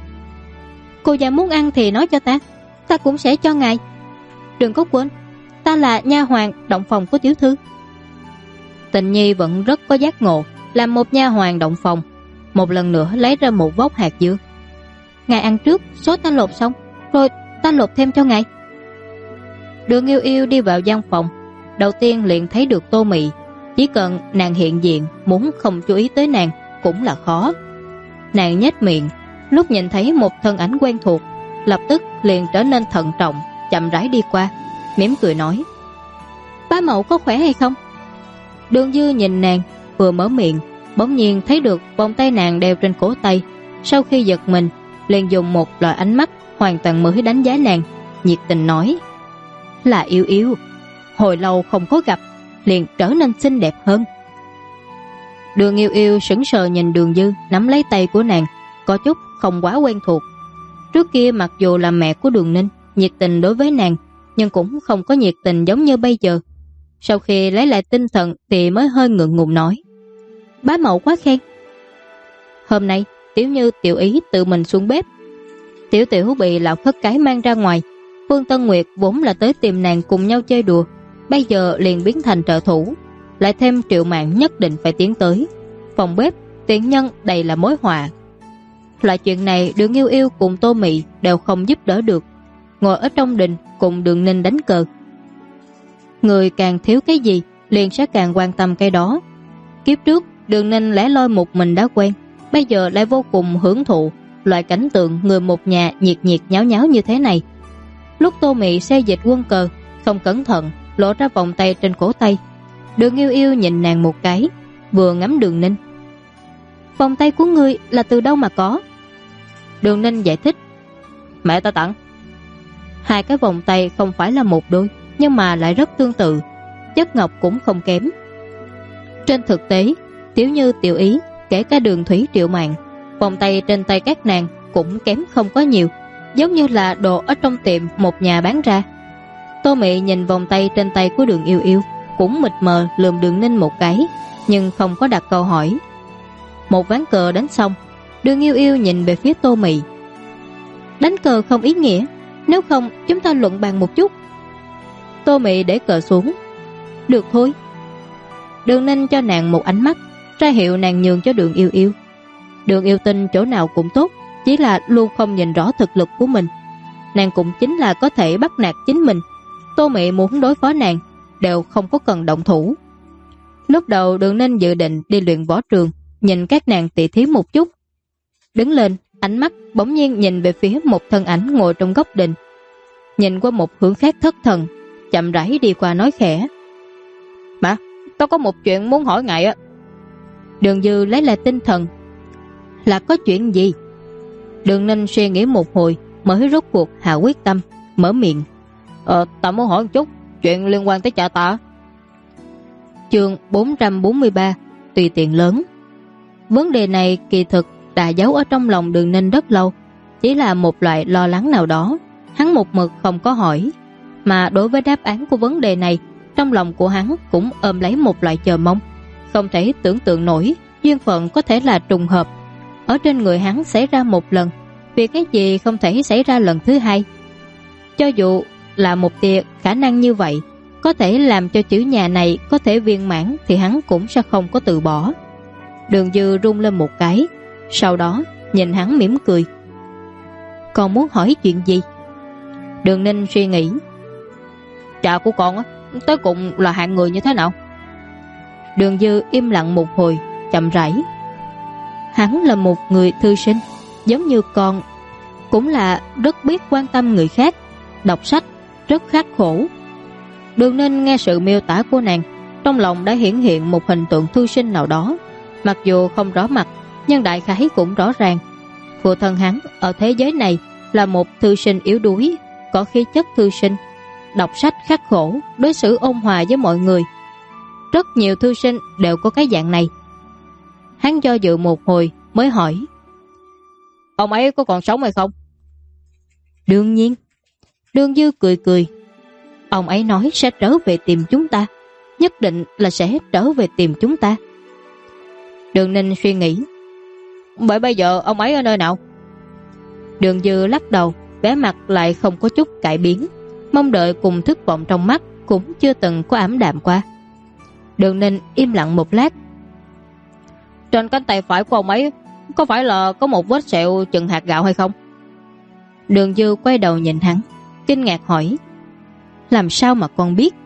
Cô già muốn ăn thì nói cho ta cũng sẽ cho ngài. Đừng có quên, ta là nha hoàn động phòng của tiểu thư. Tình Nhi vẫn rất có giác ngộ, làm một nha hoàn động phòng, một lần nữa lấy ra một vốc hạt dưa. Ngài ăn trước, số ta lột xong, rồi ta lột thêm cho ngài. Đường Yêu Yêu đi vào gian phòng, đầu tiên liền thấy được Tô Mị. Chỉ cần nàng hiện diện, muốn không chú ý tới nàng cũng là khó. Nàng nhếch miệng, lúc nhìn thấy một thân ảnh quen thuộc, lập tức liền trở nên thận trọng, chậm rãi đi qua, mỉm cười nói. Bá mẫu có khỏe hay không? Đường Dư nhìn nàng, vừa mở miệng, bỗng nhiên thấy được vòng tay nàng đeo trên cổ tay. Sau khi giật mình, liền dùng một loại ánh mắt hoàn toàn mới đánh giá nàng, nhiệt tình nói. Là Yêu Yêu, hồi lâu không có gặp, liền trở nên xinh đẹp hơn. Đường Yêu Yêu sững sờ nhìn Đường Dư nắm lấy tay của nàng, có chút không quá quen thuộc. Trước kia mặc dù là mẹ của Đường Ninh, nhiệt tình đối với nàng, nhưng cũng không có nhiệt tình giống như bây giờ. Sau khi lấy lại tinh thần thì mới hơi ngượng ngùng nói. Bá mẫu quá khen. Hôm nay Tiểu Như tiểu ý tự mình xuống bếp. Tiểu Tiểu bị lão khất cái mang ra ngoài. Phương Tân Nguyệt vốn là tới tìm nàng cùng nhau chơi đùa, bây giờ liền biến thành trợ thủ. Lại thêm Triệu Mạn nhất định phải tiến tới. Phòng bếp tiện nhân đầy là mối họa. Loại chuyện này Đường Yêu Yêu cùng Tô Mị đều không giúp đỡ được, ngồi ở trong đình cùng Đường Ninh đánh cờ. Người càng thiếu cái gì liền sẽ càng quan tâm cái đó. Kiếp trước Đường Ninh lẻ loi một mình đã quen, bây giờ lại vô cùng hưởng thụ loại cảnh tượng người một nhà nhiệt nhiệt nháo nháo như thế này. Lúc Tô Mị xê dịch quân cờ, không cẩn thận lộ ra vòng tay trên cổ tay. Đường Yêu Yêu nhìn nàng một cái, vừa ngắm Đường Ninh. Vòng tay của ngươi là từ đâu mà có? Đường Ninh giải thích. Mẹ ta tặng. 2 cái vòng tay không phải là một đôi, nhưng mà lại rất tương tự, chất ngọc cũng không kém. Trên thực tế, Tiểu Như tiểu ý, kể cả Đường Thủy Triệu Mạn, vòng tay trên tay các nàng cũng kém không có nhiều, giống như là đồ ở trong tiệm một nhà bán ra, Tô Mị nhìn vòng tay trên tay của Đường Yêu Yêu, cũng mịt mờ lườm Đường Ninh một cái, nhưng không có đặt câu hỏi. Một ván cờ đánh xong, Đường Yêu Yêu nhìn về phía Tô Mị. Đánh cờ không ý nghĩa, nếu không chúng ta luận bàn một chút. Tô Mị để cờ xuống. Được thôi. Đường Ninh cho nàng một ánh mắt, ra hiệu nàng nhường cho Đường Yêu Yêu. Đường Yêu Tinh chỗ nào cũng tốt, chỉ là luôn không nhìn rõ thực lực của mình. Nàng cũng chính là có thể bắt nạt chính mình. Tô Mị muốn đối phó nàng đều không có cần động thủ. Lúc đầu Đường Ninh dự định đi luyện võ trường, nhìn các nàng tỉ thí một chút. Đứng lên, ánh mắt bỗng nhiên nhìn về phía một thân ảnh ngồi trong góc đình. Nhìn qua một hướng khác thất thần, chậm rãi đi qua nói khẽ. Mà, tao có một chuyện muốn hỏi ngài á. Đường Dư lấy lại tinh thần. Là có chuyện gì? Đường Ninh suy nghĩ một hồi mới rốt cuộc hạ quyết tâm, mở miệng. Ta muốn hỏi một chút chuyện liên quan tới cha ta. Chương 443 tùy tiện lớn. Vấn đề này kỳ thực đã giấu ở trong lòng Đường Ninh rất lâu, chỉ là một loại lo lắng nào đó, hắn một mực không có hỏi. Mà đối với đáp án của vấn đề này, trong lòng của hắn cũng ôm lấy một loại chờ mong. Không thể tưởng tượng nổi duyên phận có thể là trùng hợp. Ở trên người hắn xảy ra một lần, vì cái gì không thể xảy ra lần thứ hai? Cho dù là một tia khả năng như vậy, có thể làm cho chữ nhà này có thể viên mãn, thì hắn cũng sẽ không có từ bỏ. Đường Dư rung lên một cái, sau đó nhìn hắn mỉm cười. Con muốn hỏi chuyện gì? Đường Ninh suy nghĩ. Cha của con á, tới cùng là hạng người như thế nào? Đường Dư im lặng một hồi, chậm rãi. Hắn là một người thư sinh, giống như con, cũng là rất biết quan tâm người khác, đọc sách, rất khắc khổ. Đường Ninh nghe sự miêu tả của nàng, trong lòng đã hiển hiện một hình tượng thư sinh nào đó. Mặc dù không rõ mặt, nhưng đại khái cũng rõ ràng. Phụ thân hắn ở thế giới này là một thư sinh yếu đuối, có khí chất thư sinh, đọc sách khắc khổ, đối xử ôn hòa với mọi người. Rất nhiều thư sinh đều có cái dạng này. Hắn do dự một hồi mới hỏi. Ông ấy có còn sống hay không? Đương nhiên. Đường Dư cười cười. Ông ấy nói sẽ trở về tìm chúng ta, nhất định là sẽ trở về tìm chúng ta. Đường Ninh suy nghĩ. Vậy bây giờ ông ấy ở nơi nào? Đường Dư lắc đầu, vẻ mặt lại không có chút cải biến, mong đợi cùng thất vọng trong mắt cũng chưa từng có ảm đạm qua. Đường Ninh im lặng một lát. Trên cánh tay phải của ông ấy có phải là có một vết sẹo chừng hạt gạo hay không? Đường Dư quay đầu nhìn hắn, kinh ngạc hỏi. Làm sao mà con biết?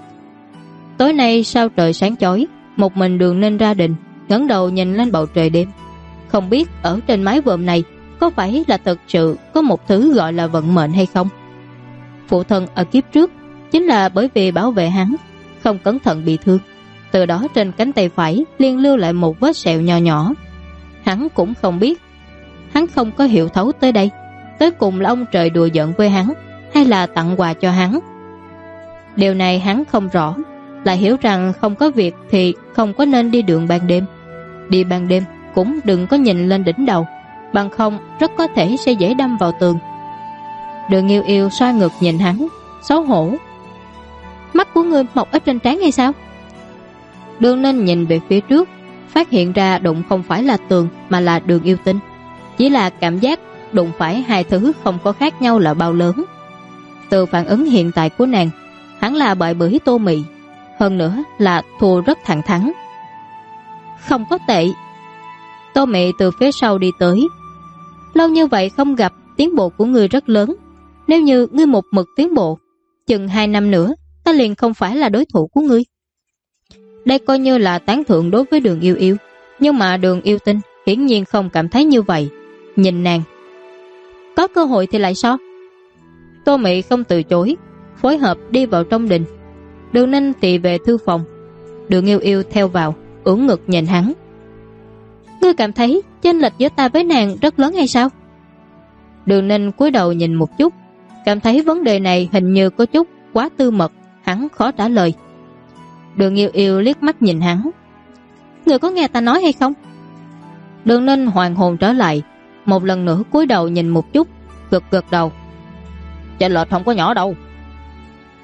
Tối nay sao trời sáng chói, một mình Đường Ninh ra đình, ngẩng đầu nhìn lên bầu trời đêm. Không biết ở trên mái vòm này có phải là thật sự có một thứ gọi là vận mệnh hay không? Phụ thân ở kiếp trước chính là bởi vì bảo vệ hắn, không cẩn thận bị thương, từ đó trên cánh tay phải liên lưu lại một vết sẹo nhỏ nhỏ. Hắn cũng không biết, hắn không có hiểu thấu tới đây, tới cùng là ông trời đùa giỡn với hắn hay là tặng quà cho hắn. Điều này hắn không rõ, lại hiểu rằng không có việc thì không có nên đi đường ban đêm. Đi ban đêm cũng đừng có nhìn lên đỉnh đầu, bằng không rất có thể sẽ dễ đâm vào tường. Đường Yêu Yêu xoay ngược nhìn hắn, xấu hổ. Mắt của ngươi mọc ở trên trán hay sao? Đường Ninh nhìn về phía trước, phát hiện ra đụng không phải là tường mà là Đường Yêu Tinh. Chỉ là cảm giác đụng phải hai thứ không có khác nhau là bao lớn. Từ phản ứng hiện tại của nàng, hắn là bại bởi Tô Mị, hơn nữa là thua rất thẳng thắn. Không có tệ. Tô Mị từ phía sau đi tới. Lâu như vậy không gặp, tiến bộ của ngươi rất lớn. Nếu như ngươi một mực tiến bộ, chừng 2 năm nữa ta liền không phải là đối thủ của ngươi. Đây coi như là tán thưởng đối với Đường Yêu Yêu, nhưng mà Đường Yêu Tinh hiển nhiên không cảm thấy như vậy. Nhìn nàng, có cơ hội thì lại sao? Tô Mị không từ chối, phối hợp đi vào trong đình. Đường Ninh thì về thư phòng. Đường Yêu Yêu theo vào, ưỡn ngực nhìn hắn. Ngươi cảm thấy chênh lệch giữa ta với nàng rất lớn hay sao? Đường Ninh cúi đầu nhìn một chút, cảm thấy vấn đề này hình như có chút quá tư mật, hắn khó trả lời. Đường Yêu Yêu liếc mắt nhìn hắn. Ngươi có nghe ta nói hay không? Đường Ninh hoàn hồn trở lại, một lần nữa cúi đầu nhìn một chút, gật gật đầu. Chênh lệch không có nhỏ đâu.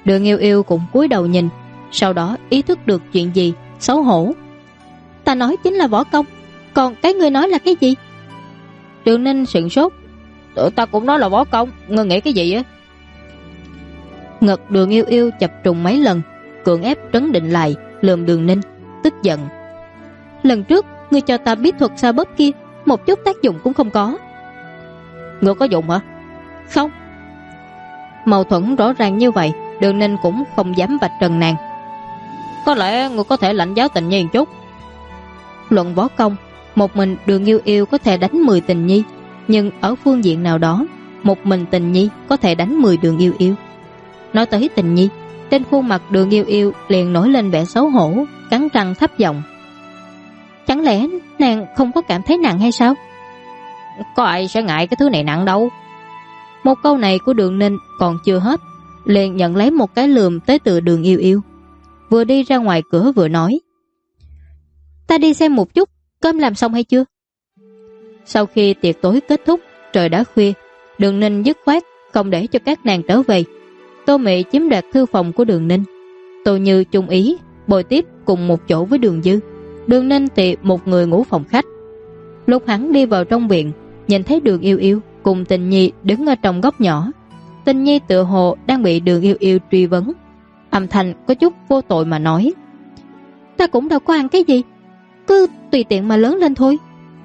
Đường Yêu Yêu cũng cúi đầu nhìn, sau đó ý thức được chuyện gì, xấu hổ. Ta nói chính là võ công, còn cái ngươi nói là cái gì? Đường Ninh sửng sốt. Ta cũng nói là võ công, ngươi nghĩ cái gì á? Ngực Đường Yêu Yêu chập trùng mấy lần, cưỡng ép trấn định lại, lườm Đường Ninh, tức giận. Lần trước ngươi cho ta biết thuật sao bóp kia, một chút tác dụng cũng không có. Ngươi có dụng hả? Không. Mâu thuẫn rõ ràng như vậy, Đường Ninh cũng không dám vạch trần nàng. Có lẽ ngươi có thể lãnh giáo Tình Nhi một chút. Luận võ công, một mình Đường Yêu Yêu có thể đánh 10 Tình Nhi, nhưng ở phương diện nào đó, một mình Tình Nhi có thể đánh 10 Đường Yêu Yêu. Nói tới Tình Nhi, trên khuôn mặt Đường Yêu Yêu liền nổi lên vẻ xấu hổ, cắn răng thấp giọng. Chẳng lẽ nàng không có cảm thấy nặng hay sao? Có ai sẽ ngại cái thứ này nặng đâu. Một câu này của Đường Ninh còn chưa hết, liền nhận lấy một cái lườm tới từ Đường Yêu Yêu. Vừa đi ra ngoài cửa vừa nói. Ta đi xem một chút, cơm làm xong hay chưa? Sau khi tiệc tối kết thúc, trời đã khuya, Đường Ninh dứt khoát không để cho các nàng trở về. Tô Mị chiếm đoạt thư phòng của Đường Ninh, Tô Như chung ý bồi tiếp cùng một chỗ với Đường Dư. Đường Ninh thì một người ngủ phòng khách. Lúc hắn đi vào trong viện, nhìn thấy Đường Yêu Yêu cùng Tình Nhi đứng ở trong góc nhỏ. Tình Nhi tựa hồ đang bị Đường Yêu Yêu truy vấn, âm thanh có chút vô tội mà nói. Ta cũng đâu có ăn cái gì, cứ tùy tiện mà lớn lên thôi.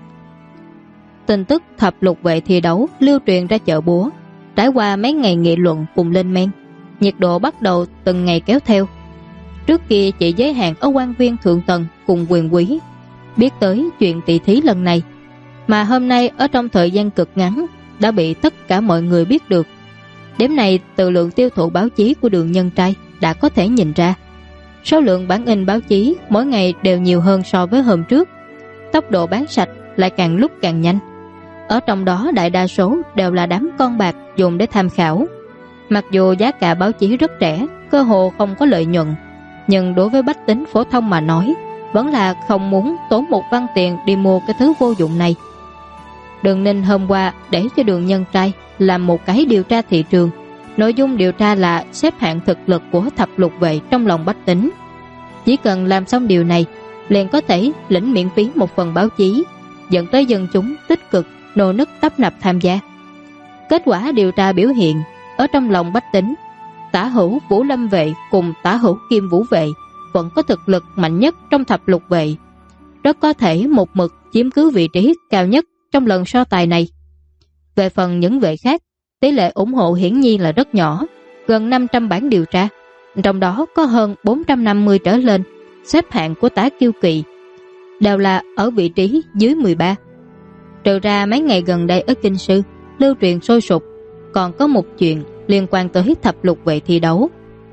Tin tức thập lục vệ thi đấu lưu truyền ra chợ búa. Trải qua mấy ngày nghị luận cùng lên men, nhiệt độ bắt đầu từng ngày kéo theo. Trước kia chỉ giới hạn ở quan viên thượng tầng cùng quyền quý biết tới chuyện tỷ thí lần này, mà hôm nay ở trong thời gian cực ngắn đã bị tất cả mọi người biết được. Điểm này từ lượng tiêu thụ báo chí của Đường Nhân Trai đã có thể nhìn ra. Số lượng bản in báo chí mỗi ngày đều nhiều hơn so với hôm trước, tốc độ bán sạch lại càng lúc càng nhanh. Ở trong đó đại đa số đều là đám con bạc dùng để tham khảo. Mặc dù giá cả báo chí rất rẻ, cơ hồ không có lợi nhuận, nhưng đối với bách tính phổ thông mà nói, vẫn là không muốn tốn một văn tiền đi mua cái thứ vô dụng này. Đường Ninh hôm qua để cho Đường Nhân Trai làm một cái điều tra thị trường. Nội dung điều tra là xếp hạng thực lực của thập lục vệ trong lòng bách tính. Chỉ cần làm xong điều này, liền có thể lĩnh miễn phí một phần báo chí, dẫn tới dân chúng tích cực nô nức tấp nập tham gia. Kết quả điều tra biểu hiện, ở trong lòng bách tính, tả hữu Vũ Lâm vệ cùng tả hữu Kim Vũ vệ vẫn có thực lực mạnh nhất trong thập lục vệ, rất có thể một mực chiếm cứ vị trí cao nhất trong lần so tài này. Về phần những vệ khác, tỷ lệ ủng hộ hiển nhiên là rất nhỏ, gần 500 bản điều tra, trong đó có hơn 450 trở lên xếp hạng của tả kiêu kỵ đều là ở vị trí dưới 13. Trừ ra mấy ngày gần đây ở Kinh Sư lưu truyền sôi sục, còn có một chuyện liên quan tới thập lục vệ thi đấu.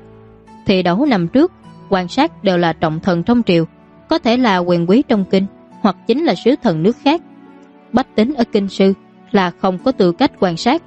Thi đấu năm trước, quan sát đều là trọng thần trong triều, có thể là quyền quý trong kinh, hoặc chính là sứ thần nước khác. Bách tính ở Kinh Sư là không có tư cách quan sát.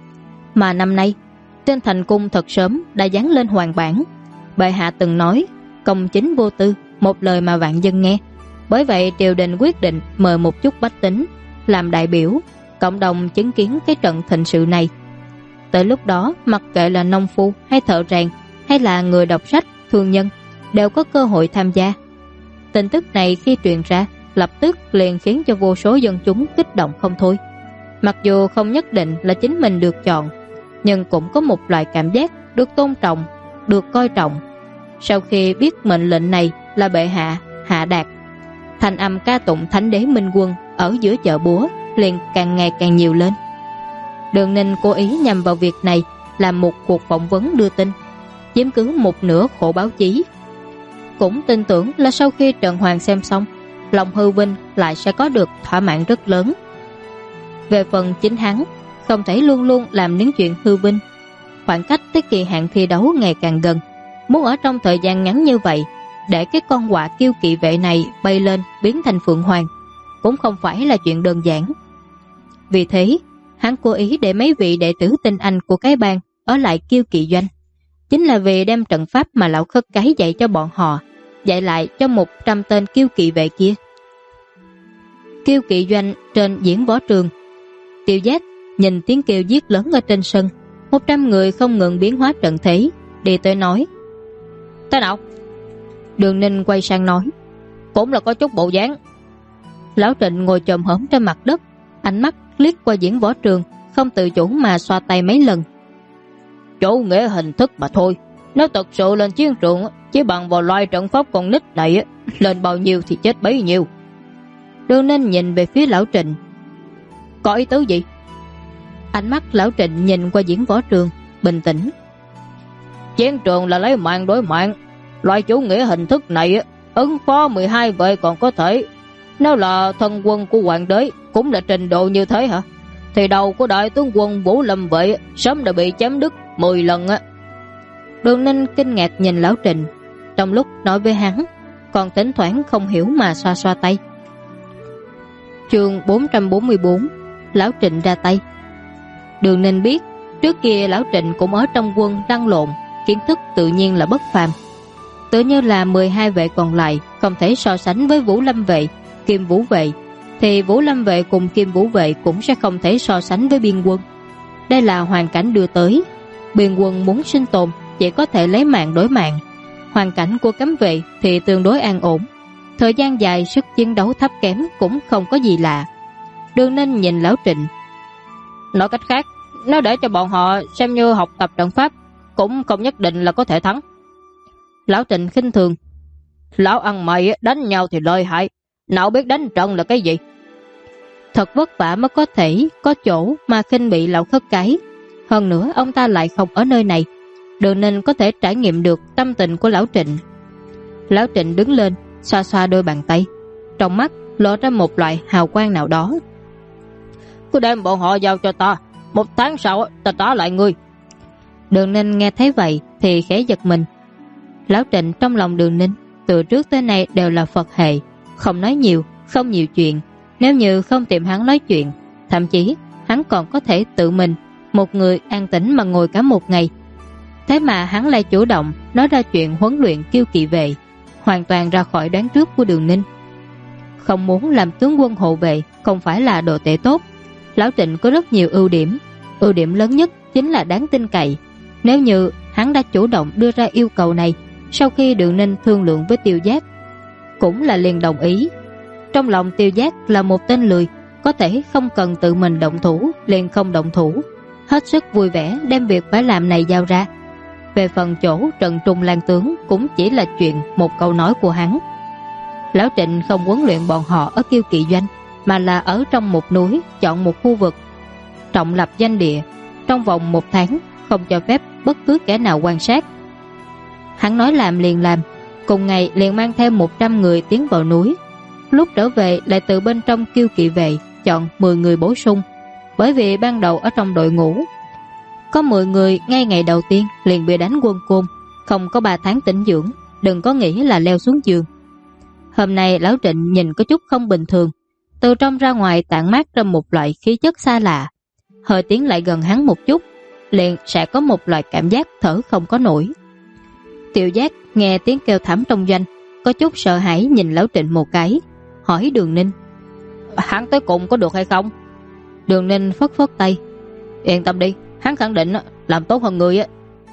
Mà năm nay, trên thành cung thật sớm đã dán lên hoàng bản. Bệ hạ từng nói, công chính vô tư, một lời mà vạn dân nghe. Bởi vậy triều đình quyết định mời một chút bách tính làm đại biểu, cộng đồng chứng kiến cái trận thịnh sự này. Tới lúc đó, mặc kệ là nông phu hay thợ rèn, hay là người đọc sách, thương nhân, đều có cơ hội tham gia. Tin tức này khi truyền ra, lập tức liền khiến cho vô số dân chúng kích động không thôi. Mặc dù không nhất định là chính mình được chọn, nhưng cũng có một loại cảm giác được tôn trọng, được coi trọng. Sau khi biết mệnh lệnh này là bệ hạ hạ đạt, thành âm ca tụng thánh đế Minh Quân ở giữa chợ búa liền càng ngày càng nhiều lên. Đường Ninh cố ý nhằm vào việc này làm một cuộc phỏng vấn đưa tin, chiếm cứ một nửa khổ báo chí. Cũng tin tưởng là sau khi Trần Hoàng xem xong, lòng hư vinh lại sẽ có được thỏa mãn rất lớn. Về phần chính hắn, không thể luôn luôn làm những chuyện hư vinh. Khoảng cách tới kỳ hạn thi đấu ngày càng gần, muốn ở trong thời gian ngắn như vậy để cái con quạ kiêu kỵ vệ này bay lên biến thành phượng hoàng cũng không phải là chuyện đơn giản. Vì thế, hắn cố ý để mấy vị đệ tử tinh anh của cái bang ở lại kiêu kỵ doanh, chính là vì đem trận pháp mà lão khất cái dạy cho bọn họ dạy lại cho 100 tên kiêu kỵ vệ kia. Kiêu kỵ doanh trên diễn võ trường, Tiêu Giác nhìn tiếng kêu giết lớn ở trên sân, 100 người không ngừng biến hóa trận thế, đi tới nói: Thế nào? Đường Ninh quay sang nói: Cũng là có chút bộ dáng. Lão Trịnh ngồi chồm hổm trên mặt đất, ánh mắt liếc qua Diễn Võ Trường, không tự chủ mà xoa tay mấy lần. Chủ nghĩa hình thức mà thôi. Nếu thật sự lên chiến trường, chỉ bằng vào loại trận pháp con nít này, lên bao nhiêu thì chết bấy nhiêu. Đường Ninh nhìn về phía Lão Trịnh: Có ý tứ gì? Ánh mắt Lão Trịnh nhìn qua Diễn Võ Trường, bình tĩnh: Chiến trường là lấy mạng đối mạng. Loại chủ nghĩa hình thức này, ứng phó 12 vệ còn có thể. Nếu là thân quân của hoàng đế cũng là trình độ như thế hả? Thì đầu của đại tướng quân Vũ Lâm vệ sớm đã bị chém đứt 10 lần á. Đường Ninh kinh ngạc nhìn Lão Trịnh, trong lúc nói với hắn còn thỉnh thoảng không hiểu mà xoa xoa tay. Chương 444: Lão Trịnh ra tay. Đường Ninh biết trước kia Lão Trịnh cũng ở trong quân lăn lộn, kiến thức tự nhiên là bất phàm. Tự như là 12 vệ còn lại không thể so sánh với Vũ Lâm vệ, Kim Vũ vệ, thì Vũ Lâm vệ cùng Kim Vũ vệ cũng sẽ không thể so sánh với biên quân. Đây là hoàn cảnh đưa tới. Biên quân muốn sinh tồn chỉ có thể lấy mạng đối mạng. Hoàn cảnh của cấm vệ thì tương đối an ổn. Thời gian dài sức chiến đấu thấp kém cũng không có gì lạ. Đường Ninh nhìn Lão Trịnh: Nói cách khác, nếu để cho bọn họ xem như học tập trận pháp, cũng không nhất định là có thể thắng. Lão Trịnh khinh thường: Lão ăn mày đánh nhau thì lợi hại, nào biết đánh trận là cái gì. Thật vất vả mới có thể có chỗ mà khinh bị Lão khất cái. Hơn nữa ông ta lại không ở nơi này. Đường Ninh có thể trải nghiệm được tâm tình của Lão Trịnh. Lão Trịnh đứng lên, xoa xoa đôi bàn tay, trong mắt lộ ra một loại hào quang nào đó. Cứ đem bọn họ giao cho ta, 1 tháng sau ta trả lại ngươi. Đường Ninh nghe thấy vậy thì khẽ giật mình. Lão Trịnh trong lòng Đường Ninh từ trước tới nay đều là Phật hệ, không nói nhiều, không nhiều chuyện. Nếu như không tìm hắn nói chuyện, thậm chí hắn còn có thể tự mình một người an tĩnh mà ngồi cả một ngày. Thế mà hắn lại chủ động nói ra chuyện huấn luyện Kiêu Kỵ vệ, hoàn toàn ra khỏi đoán trước của Đường Ninh. Không muốn làm tướng quân hộ vệ không phải là đồ tệ tốt. Lão Trịnh có rất nhiều ưu điểm. Ưu điểm lớn nhất chính là đáng tin cậy. Nếu như hắn đã chủ động đưa ra yêu cầu này, sau khi Đường Ninh thương lượng với Tiêu Giác, cũng là liền đồng ý. Trong lòng Tiêu Giác là một tên lười, có thể không cần tự mình động thủ liền không động thủ, hết sức vui vẻ đem việc phải làm này giao ra. Về phần chỗ Trần Trung Lan tướng cũng chỉ là chuyện một câu nói của hắn. Lão Trịnh không huấn luyện bọn họ ở Kiêu Kỵ doanh, mà là ở trong một núi chọn một khu vực, trọng lập danh địa, trong vòng 1 tháng không cho phép bất cứ kẻ nào quan sát. Hắn nói làm liền làm, cùng ngày liền mang thêm 100 người tiến vào núi. Lúc trở về lại từ bên trong Kiêu Kỵ vệ chọn 10 người bổ sung, bởi vì ban đầu ở trong đội ngũ có 10 người ngay ngày đầu tiên liền bị đánh quân côn, không có 3 tháng tĩnh dưỡng, đừng có nghĩ là leo xuống giường. Hôm nay Lão Trịnh nhìn có chút không bình thường, từ trong ra ngoài tản mát ra một loại khí chất xa lạ. Hơi tiến lại gần hắn một chút, liền sẽ có một loại cảm giác thở không có nổi. Tiêu Giác nghe tiếng kêu thảm trong doanh, có chút sợ hãi nhìn Lão Trịnh một cái, hỏi Đường Ninh: Hắn tới cùng có được hay không? Đường Ninh phất phất tay: Yên tâm đi, hắn khẳng định làm tốt hơn người á.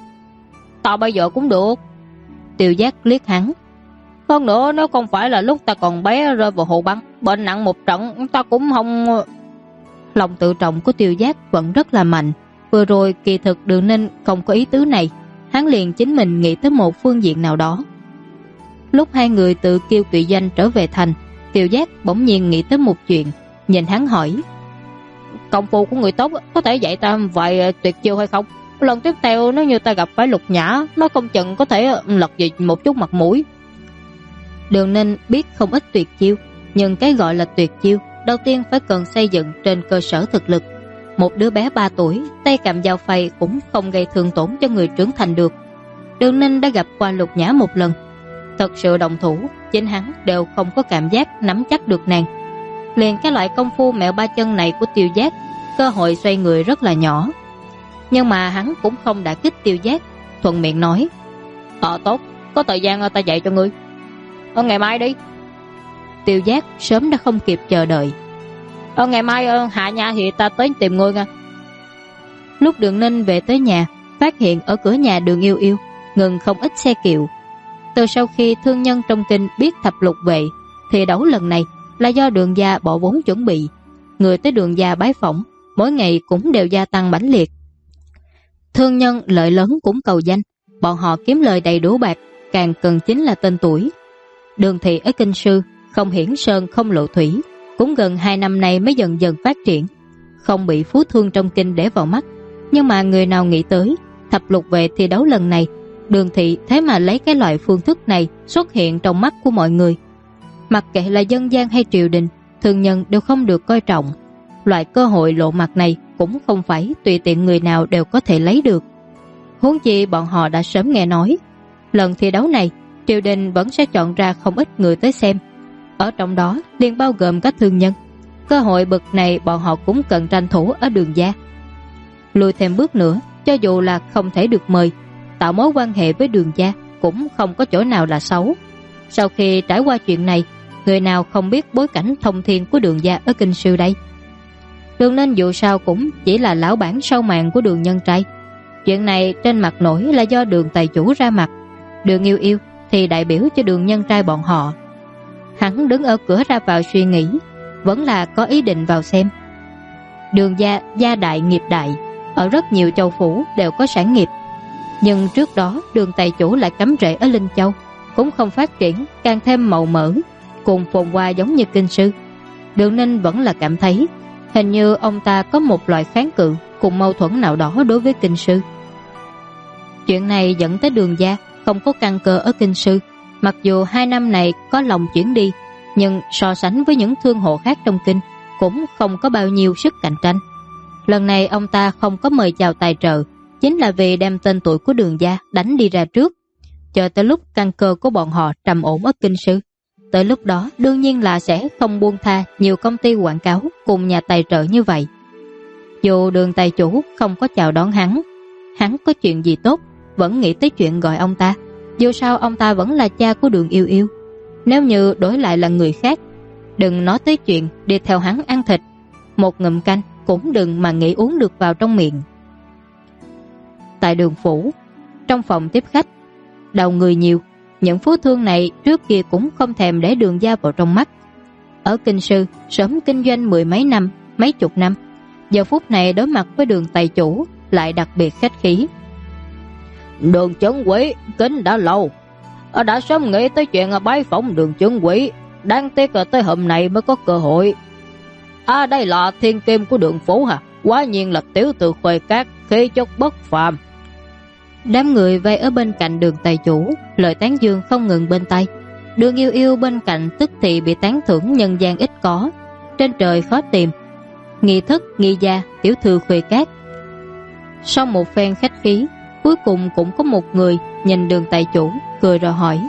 Ta bây giờ cũng được. Tiêu Giác liếc hắn: Hơn nữa nếu không phải là lúc ta còn bé rơi vào hồ băng, bệnh nặng một trận, ta cũng không... Lòng tự trọng của Tiêu Giác vẫn rất là mạnh. Vừa rồi kỳ thực Đường Ninh không có ý tứ này, hắn liền chính mình nghĩ tới một phương diện nào đó. Lúc hai người từ Kiêu Kỵ doanh trở về thành, Tiêu Giác bỗng nhiên nghĩ tới một chuyện, nhìn hắn hỏi: Công phu của người tốt có thể dạy ta vài tuyệt chiêu hay không? Lần tiếp theo nếu như ta gặp phải Lục Nhã, nó không chừng có thể lật về một chút mặt mũi. Đường Ninh biết không ít tuyệt chiêu, nhưng cái gọi là tuyệt chiêu đầu tiên phải cần xây dựng trên cơ sở thực lực. Một đứa bé 3 tuổi tay cầm dao phay cũng không gây thương tổn cho người trưởng thành được. Đường Ninh đã gặp qua Lục Nhã một lần, thật sự động thủ chính hắn đều không có cảm giác nắm chắc được nàng. Liền cái loại công phu mẹo 3 chân này của Tiêu Giác, cơ hội xoay người rất là nhỏ. Nhưng mà hắn cũng không đả kích Tiêu Giác, thuận miệng nói: Tốt, có thời gian ta dạy cho ngươi. Ngày mai đi. Tiêu Giác sớm đã không kịp chờ đợi: Ngày mai hạ nhà thì ta tới tìm ngươi nha. Lúc Đường Ninh về tới nhà, phát hiện ở cửa nhà Đường Yêu Yêu ngừng không ít xe kiệu. Từ sau khi thương nhân trong kinh biết thập lục vệ thi đấu lần này là do Đường gia bỏ vốn chuẩn bị, người tới Đường gia bái phỏng mỗi ngày cũng đều gia tăng mãnh liệt. Thương nhân lợi lớn cũng cầu danh, bọn họ kiếm lời đầy đủ bạc, càng cần chính là tên tuổi. Đường thị ở kinh sư không hiển sơn không lộ thủy, cũng gần 2 năm nay mới dần dần phát triển, không bị phú thương trong kinh để vào mắt. Nhưng mà người nào nghĩ tới thập lục vệ thi đấu lần này, Đường thị thế mà lấy cái loại phương thức này xuất hiện trong mắt của mọi người. Mặc kệ là dân gian hay triều đình, thương nhân đều không được coi trọng. Loại cơ hội lộ mặt này cũng không phải tùy tiện người nào đều có thể lấy được. Huống chi bọn họ đã sớm nghe nói lần thi đấu này triều đình vẫn sẽ chọn ra không ít người tới xem, ở trong đó liền bao gồm các thương nhân. Cơ hội bậc này bọn họ cũng cần tranh thủ ở Đường gia. Lùi thêm bước nữa, cho dù là không thể được mời, tạo mối quan hệ với Đường gia cũng không có chỗ nào là xấu. Sau khi trải qua chuyện này, người nào không biết bối cảnh thông thiên của Đường gia ở kinh sư đây? Đường Ninh dù sao cũng chỉ là lão bản sau màn của Đường nhân trai. Chuyện này trên mặt nổi là do Đường tài chủ ra mặt, Đường yêu yêu thì đại biểu cho Đường nhân trai bọn họ. Hắn đứng ở cửa ra vào suy nghĩ, vẫn là có ý định vào xem. Đường gia gia đại nghiệp đại, ở rất nhiều châu phủ đều có sản nghiệp. Nhưng trước đó Đường tài chủ lại cắm rễ ở Linh Châu, cũng không phát triển, càng thêm màu mỡ cùng phồn hoa giống như kinh sư. Đường Ninh vẫn là cảm thấy hình như ông ta có một loại kháng cự cùng mâu thuẫn nào đó đối với kinh sư. Chuyện này dẫn tới Đường gia không có căn cơ ở kinh sư. Mặc dù 2 năm này có lòng chuyển đi, nhưng so sánh với những thương hộ khác trong kinh cũng không có bao nhiêu sức cạnh tranh. Lần này ông ta không có mời chào tài trợ, chính là vì đem tên tuổi của Đường gia đánh đi ra trước, chờ tới lúc căn cơ của bọn họ trầm ổn ở kinh sư. Tới lúc đó đương nhiên là sẽ không buông tha nhiều công ty quảng cáo cùng nhà tài trợ như vậy. Dù Đường tài chủ không có chào đón hắn có chuyện gì tốt vẫn nghĩ tới chuyện gọi ông ta. Dù sao ông ta vẫn là cha của Đường yêu yêu. Nếu như đổi lại là người khác, đừng nói tới chuyện đi theo hắn ăn thịt, một ngụm canh cũng đừng mà nghĩ uống được vào trong miệng. Tại Đường phủ, trong phòng tiếp khách, đầu người nhiều. Những phú thương này trước kia cũng không thèm để Đường gia vào trong mắt. Ở kinh sư sớm kinh doanh 10 mấy năm, mấy chục năm, giờ phút này đối mặt với Đường tài chủ lại đặc biệt khách khí. Đường Chấn Quỷ kính đã lâu, đã sớm nghĩ tới chuyện bái phỏng Đường Chấn Quỷ, đáng tiếc tới hôm nay mới có cơ hội. Đây là thiên kim của Đường phủ hả? Quá nhiên là tiểu tử Khuê Cát, khí chất bất phàm. Đám người vây ở bên cạnh Đường tài chủ, lời tán dương không ngừng bên tai. Đường yêu yêu bên cạnh tức thì bị tán thưởng nhân gian ít có, trên trời khó tìm. Nghi thức nghi gia tiểu thư Khuê Cát. Sau một phen khách khí, cuối cùng cũng có một người nhìn Đường tài chủ cười rồi hỏi: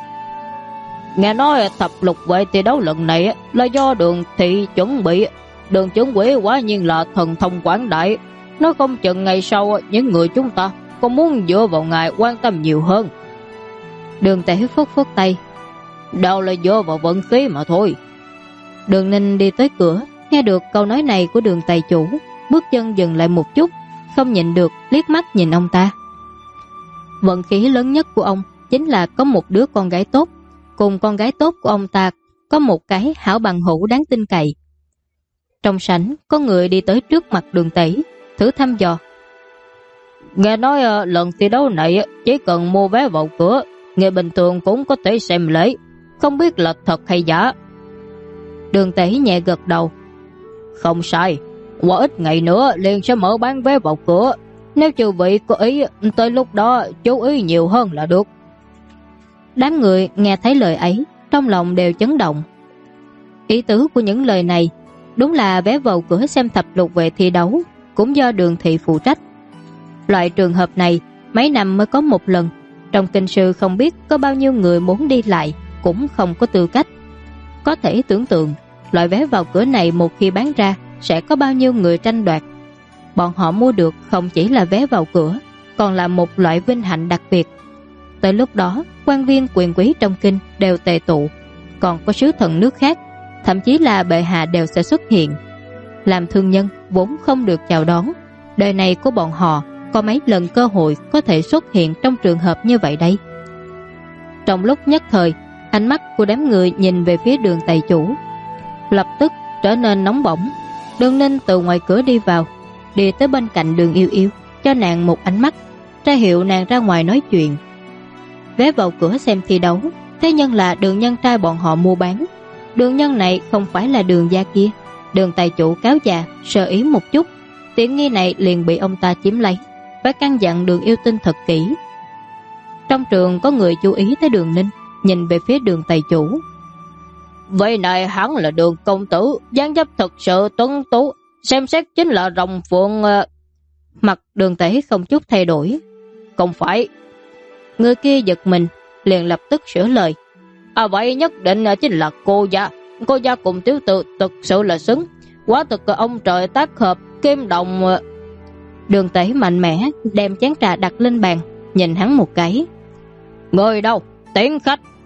nghe nói thập lục vệ thi đấu lần này là do Đường thị chuẩn bị. Đường Chấn Quỷ quả nhiên là thần thông quảng đại, nó không chừng ngày sau những người chúng ta còn muốn dựa vào ngài quan tâm nhiều hơn. Đường Tể phất phất tay: đâu là dựa vào vận khí mà thôi. Đường Ninh đi tới cửa, nghe được câu nói này của Đường tài chủ, bước chân dừng lại một chút, không nhịn được liếc mắt nhìn ông ta. Vận khí lớn nhất của ông chính là có một đứa con gái tốt, cùng con gái tốt của ông ta có một cái hảo bằng hữu đáng tin cậy. Trong sảnh có người đi tới trước mặt Đường Tể, thử thăm dò: nghe nói lần thi đấu này chỉ cần mua vé vào cửa, người bình thường cũng có thể xem lễ, không biết là thật hay giả. Đường Tể nhẹ gật đầu: không sai, qua ít ngày nữa liền sẽ mở bán vé vào cửa. Nếu chư vị có ý, tới lúc đó chú ý nhiều hơn là được. Đám người nghe thấy lời ấy, trong lòng đều chấn động. Ý tứ của những lời này đúng là vé vào cửa xem thập lục vệ thi đấu cũng do Đường thị phụ trách. Loại trường hợp này mấy năm mới có một lần, trong kinh sư không biết có bao nhiêu người muốn đi lại cũng không có tư cách. Có thể tưởng tượng loại vé vào cửa này một khi bán ra sẽ có bao nhiêu người tranh đoạt. Bọn họ mua được không chỉ là vé vào cửa, còn là một loại vinh hạnh đặc biệt. Tới lúc đó quan viên quyền quý trong kinh đều tề tụ, còn có sứ thần nước khác, thậm chí là bệ hạ đều sẽ xuất hiện. Làm thương nhân vốn không được chào đón, đời này của bọn họ có mấy lần cơ hội có thể xuất hiện trong trường hợp như vậy đây? Trong lúc nhất thời, ánh mắt của đám người nhìn về phía Đường tài chủ lập tức trở nên nóng bỏng. Đường Ninh từ ngoài cửa đi vào, đi tới bên cạnh Đường Yêu Yêu, cho nàng một ánh mắt, ra hiệu nàng ra ngoài nói chuyện. Vé vào cửa xem thi đấu, thế nhưng là Đường nhân trai bọn họ mua bán. Đường nhân này không phải là Đường gia kia. Đường tài chủ cáo già, sơ ý một chút, tiện nghi này liền bị ông ta chiếm lấy, phải căn dặn Đường Yêu Tinh thật kỹ. Trong trường có người chú ý tới Đường Ninh, nhìn về phía Đường tài chủ. Vậy này hắn là Đường công tử, dáng dấp thực sự tuấn tú, xem xét chính là rồng phượng. Mặt Đường Tể không chút thay đổi. Không phải. Người kia giật mình, liền lập tức sửa lời. Vậy nhất định chính là cô gia. Cô gia cùng tiểu tử thực sự là xứng. Quá thực ông trời tác hợp kim đồng. Đường Tể mạnh mẽ đem chén trà đặt lên bàn, nhìn hắn một cái. Người đâu? Tiễn khách.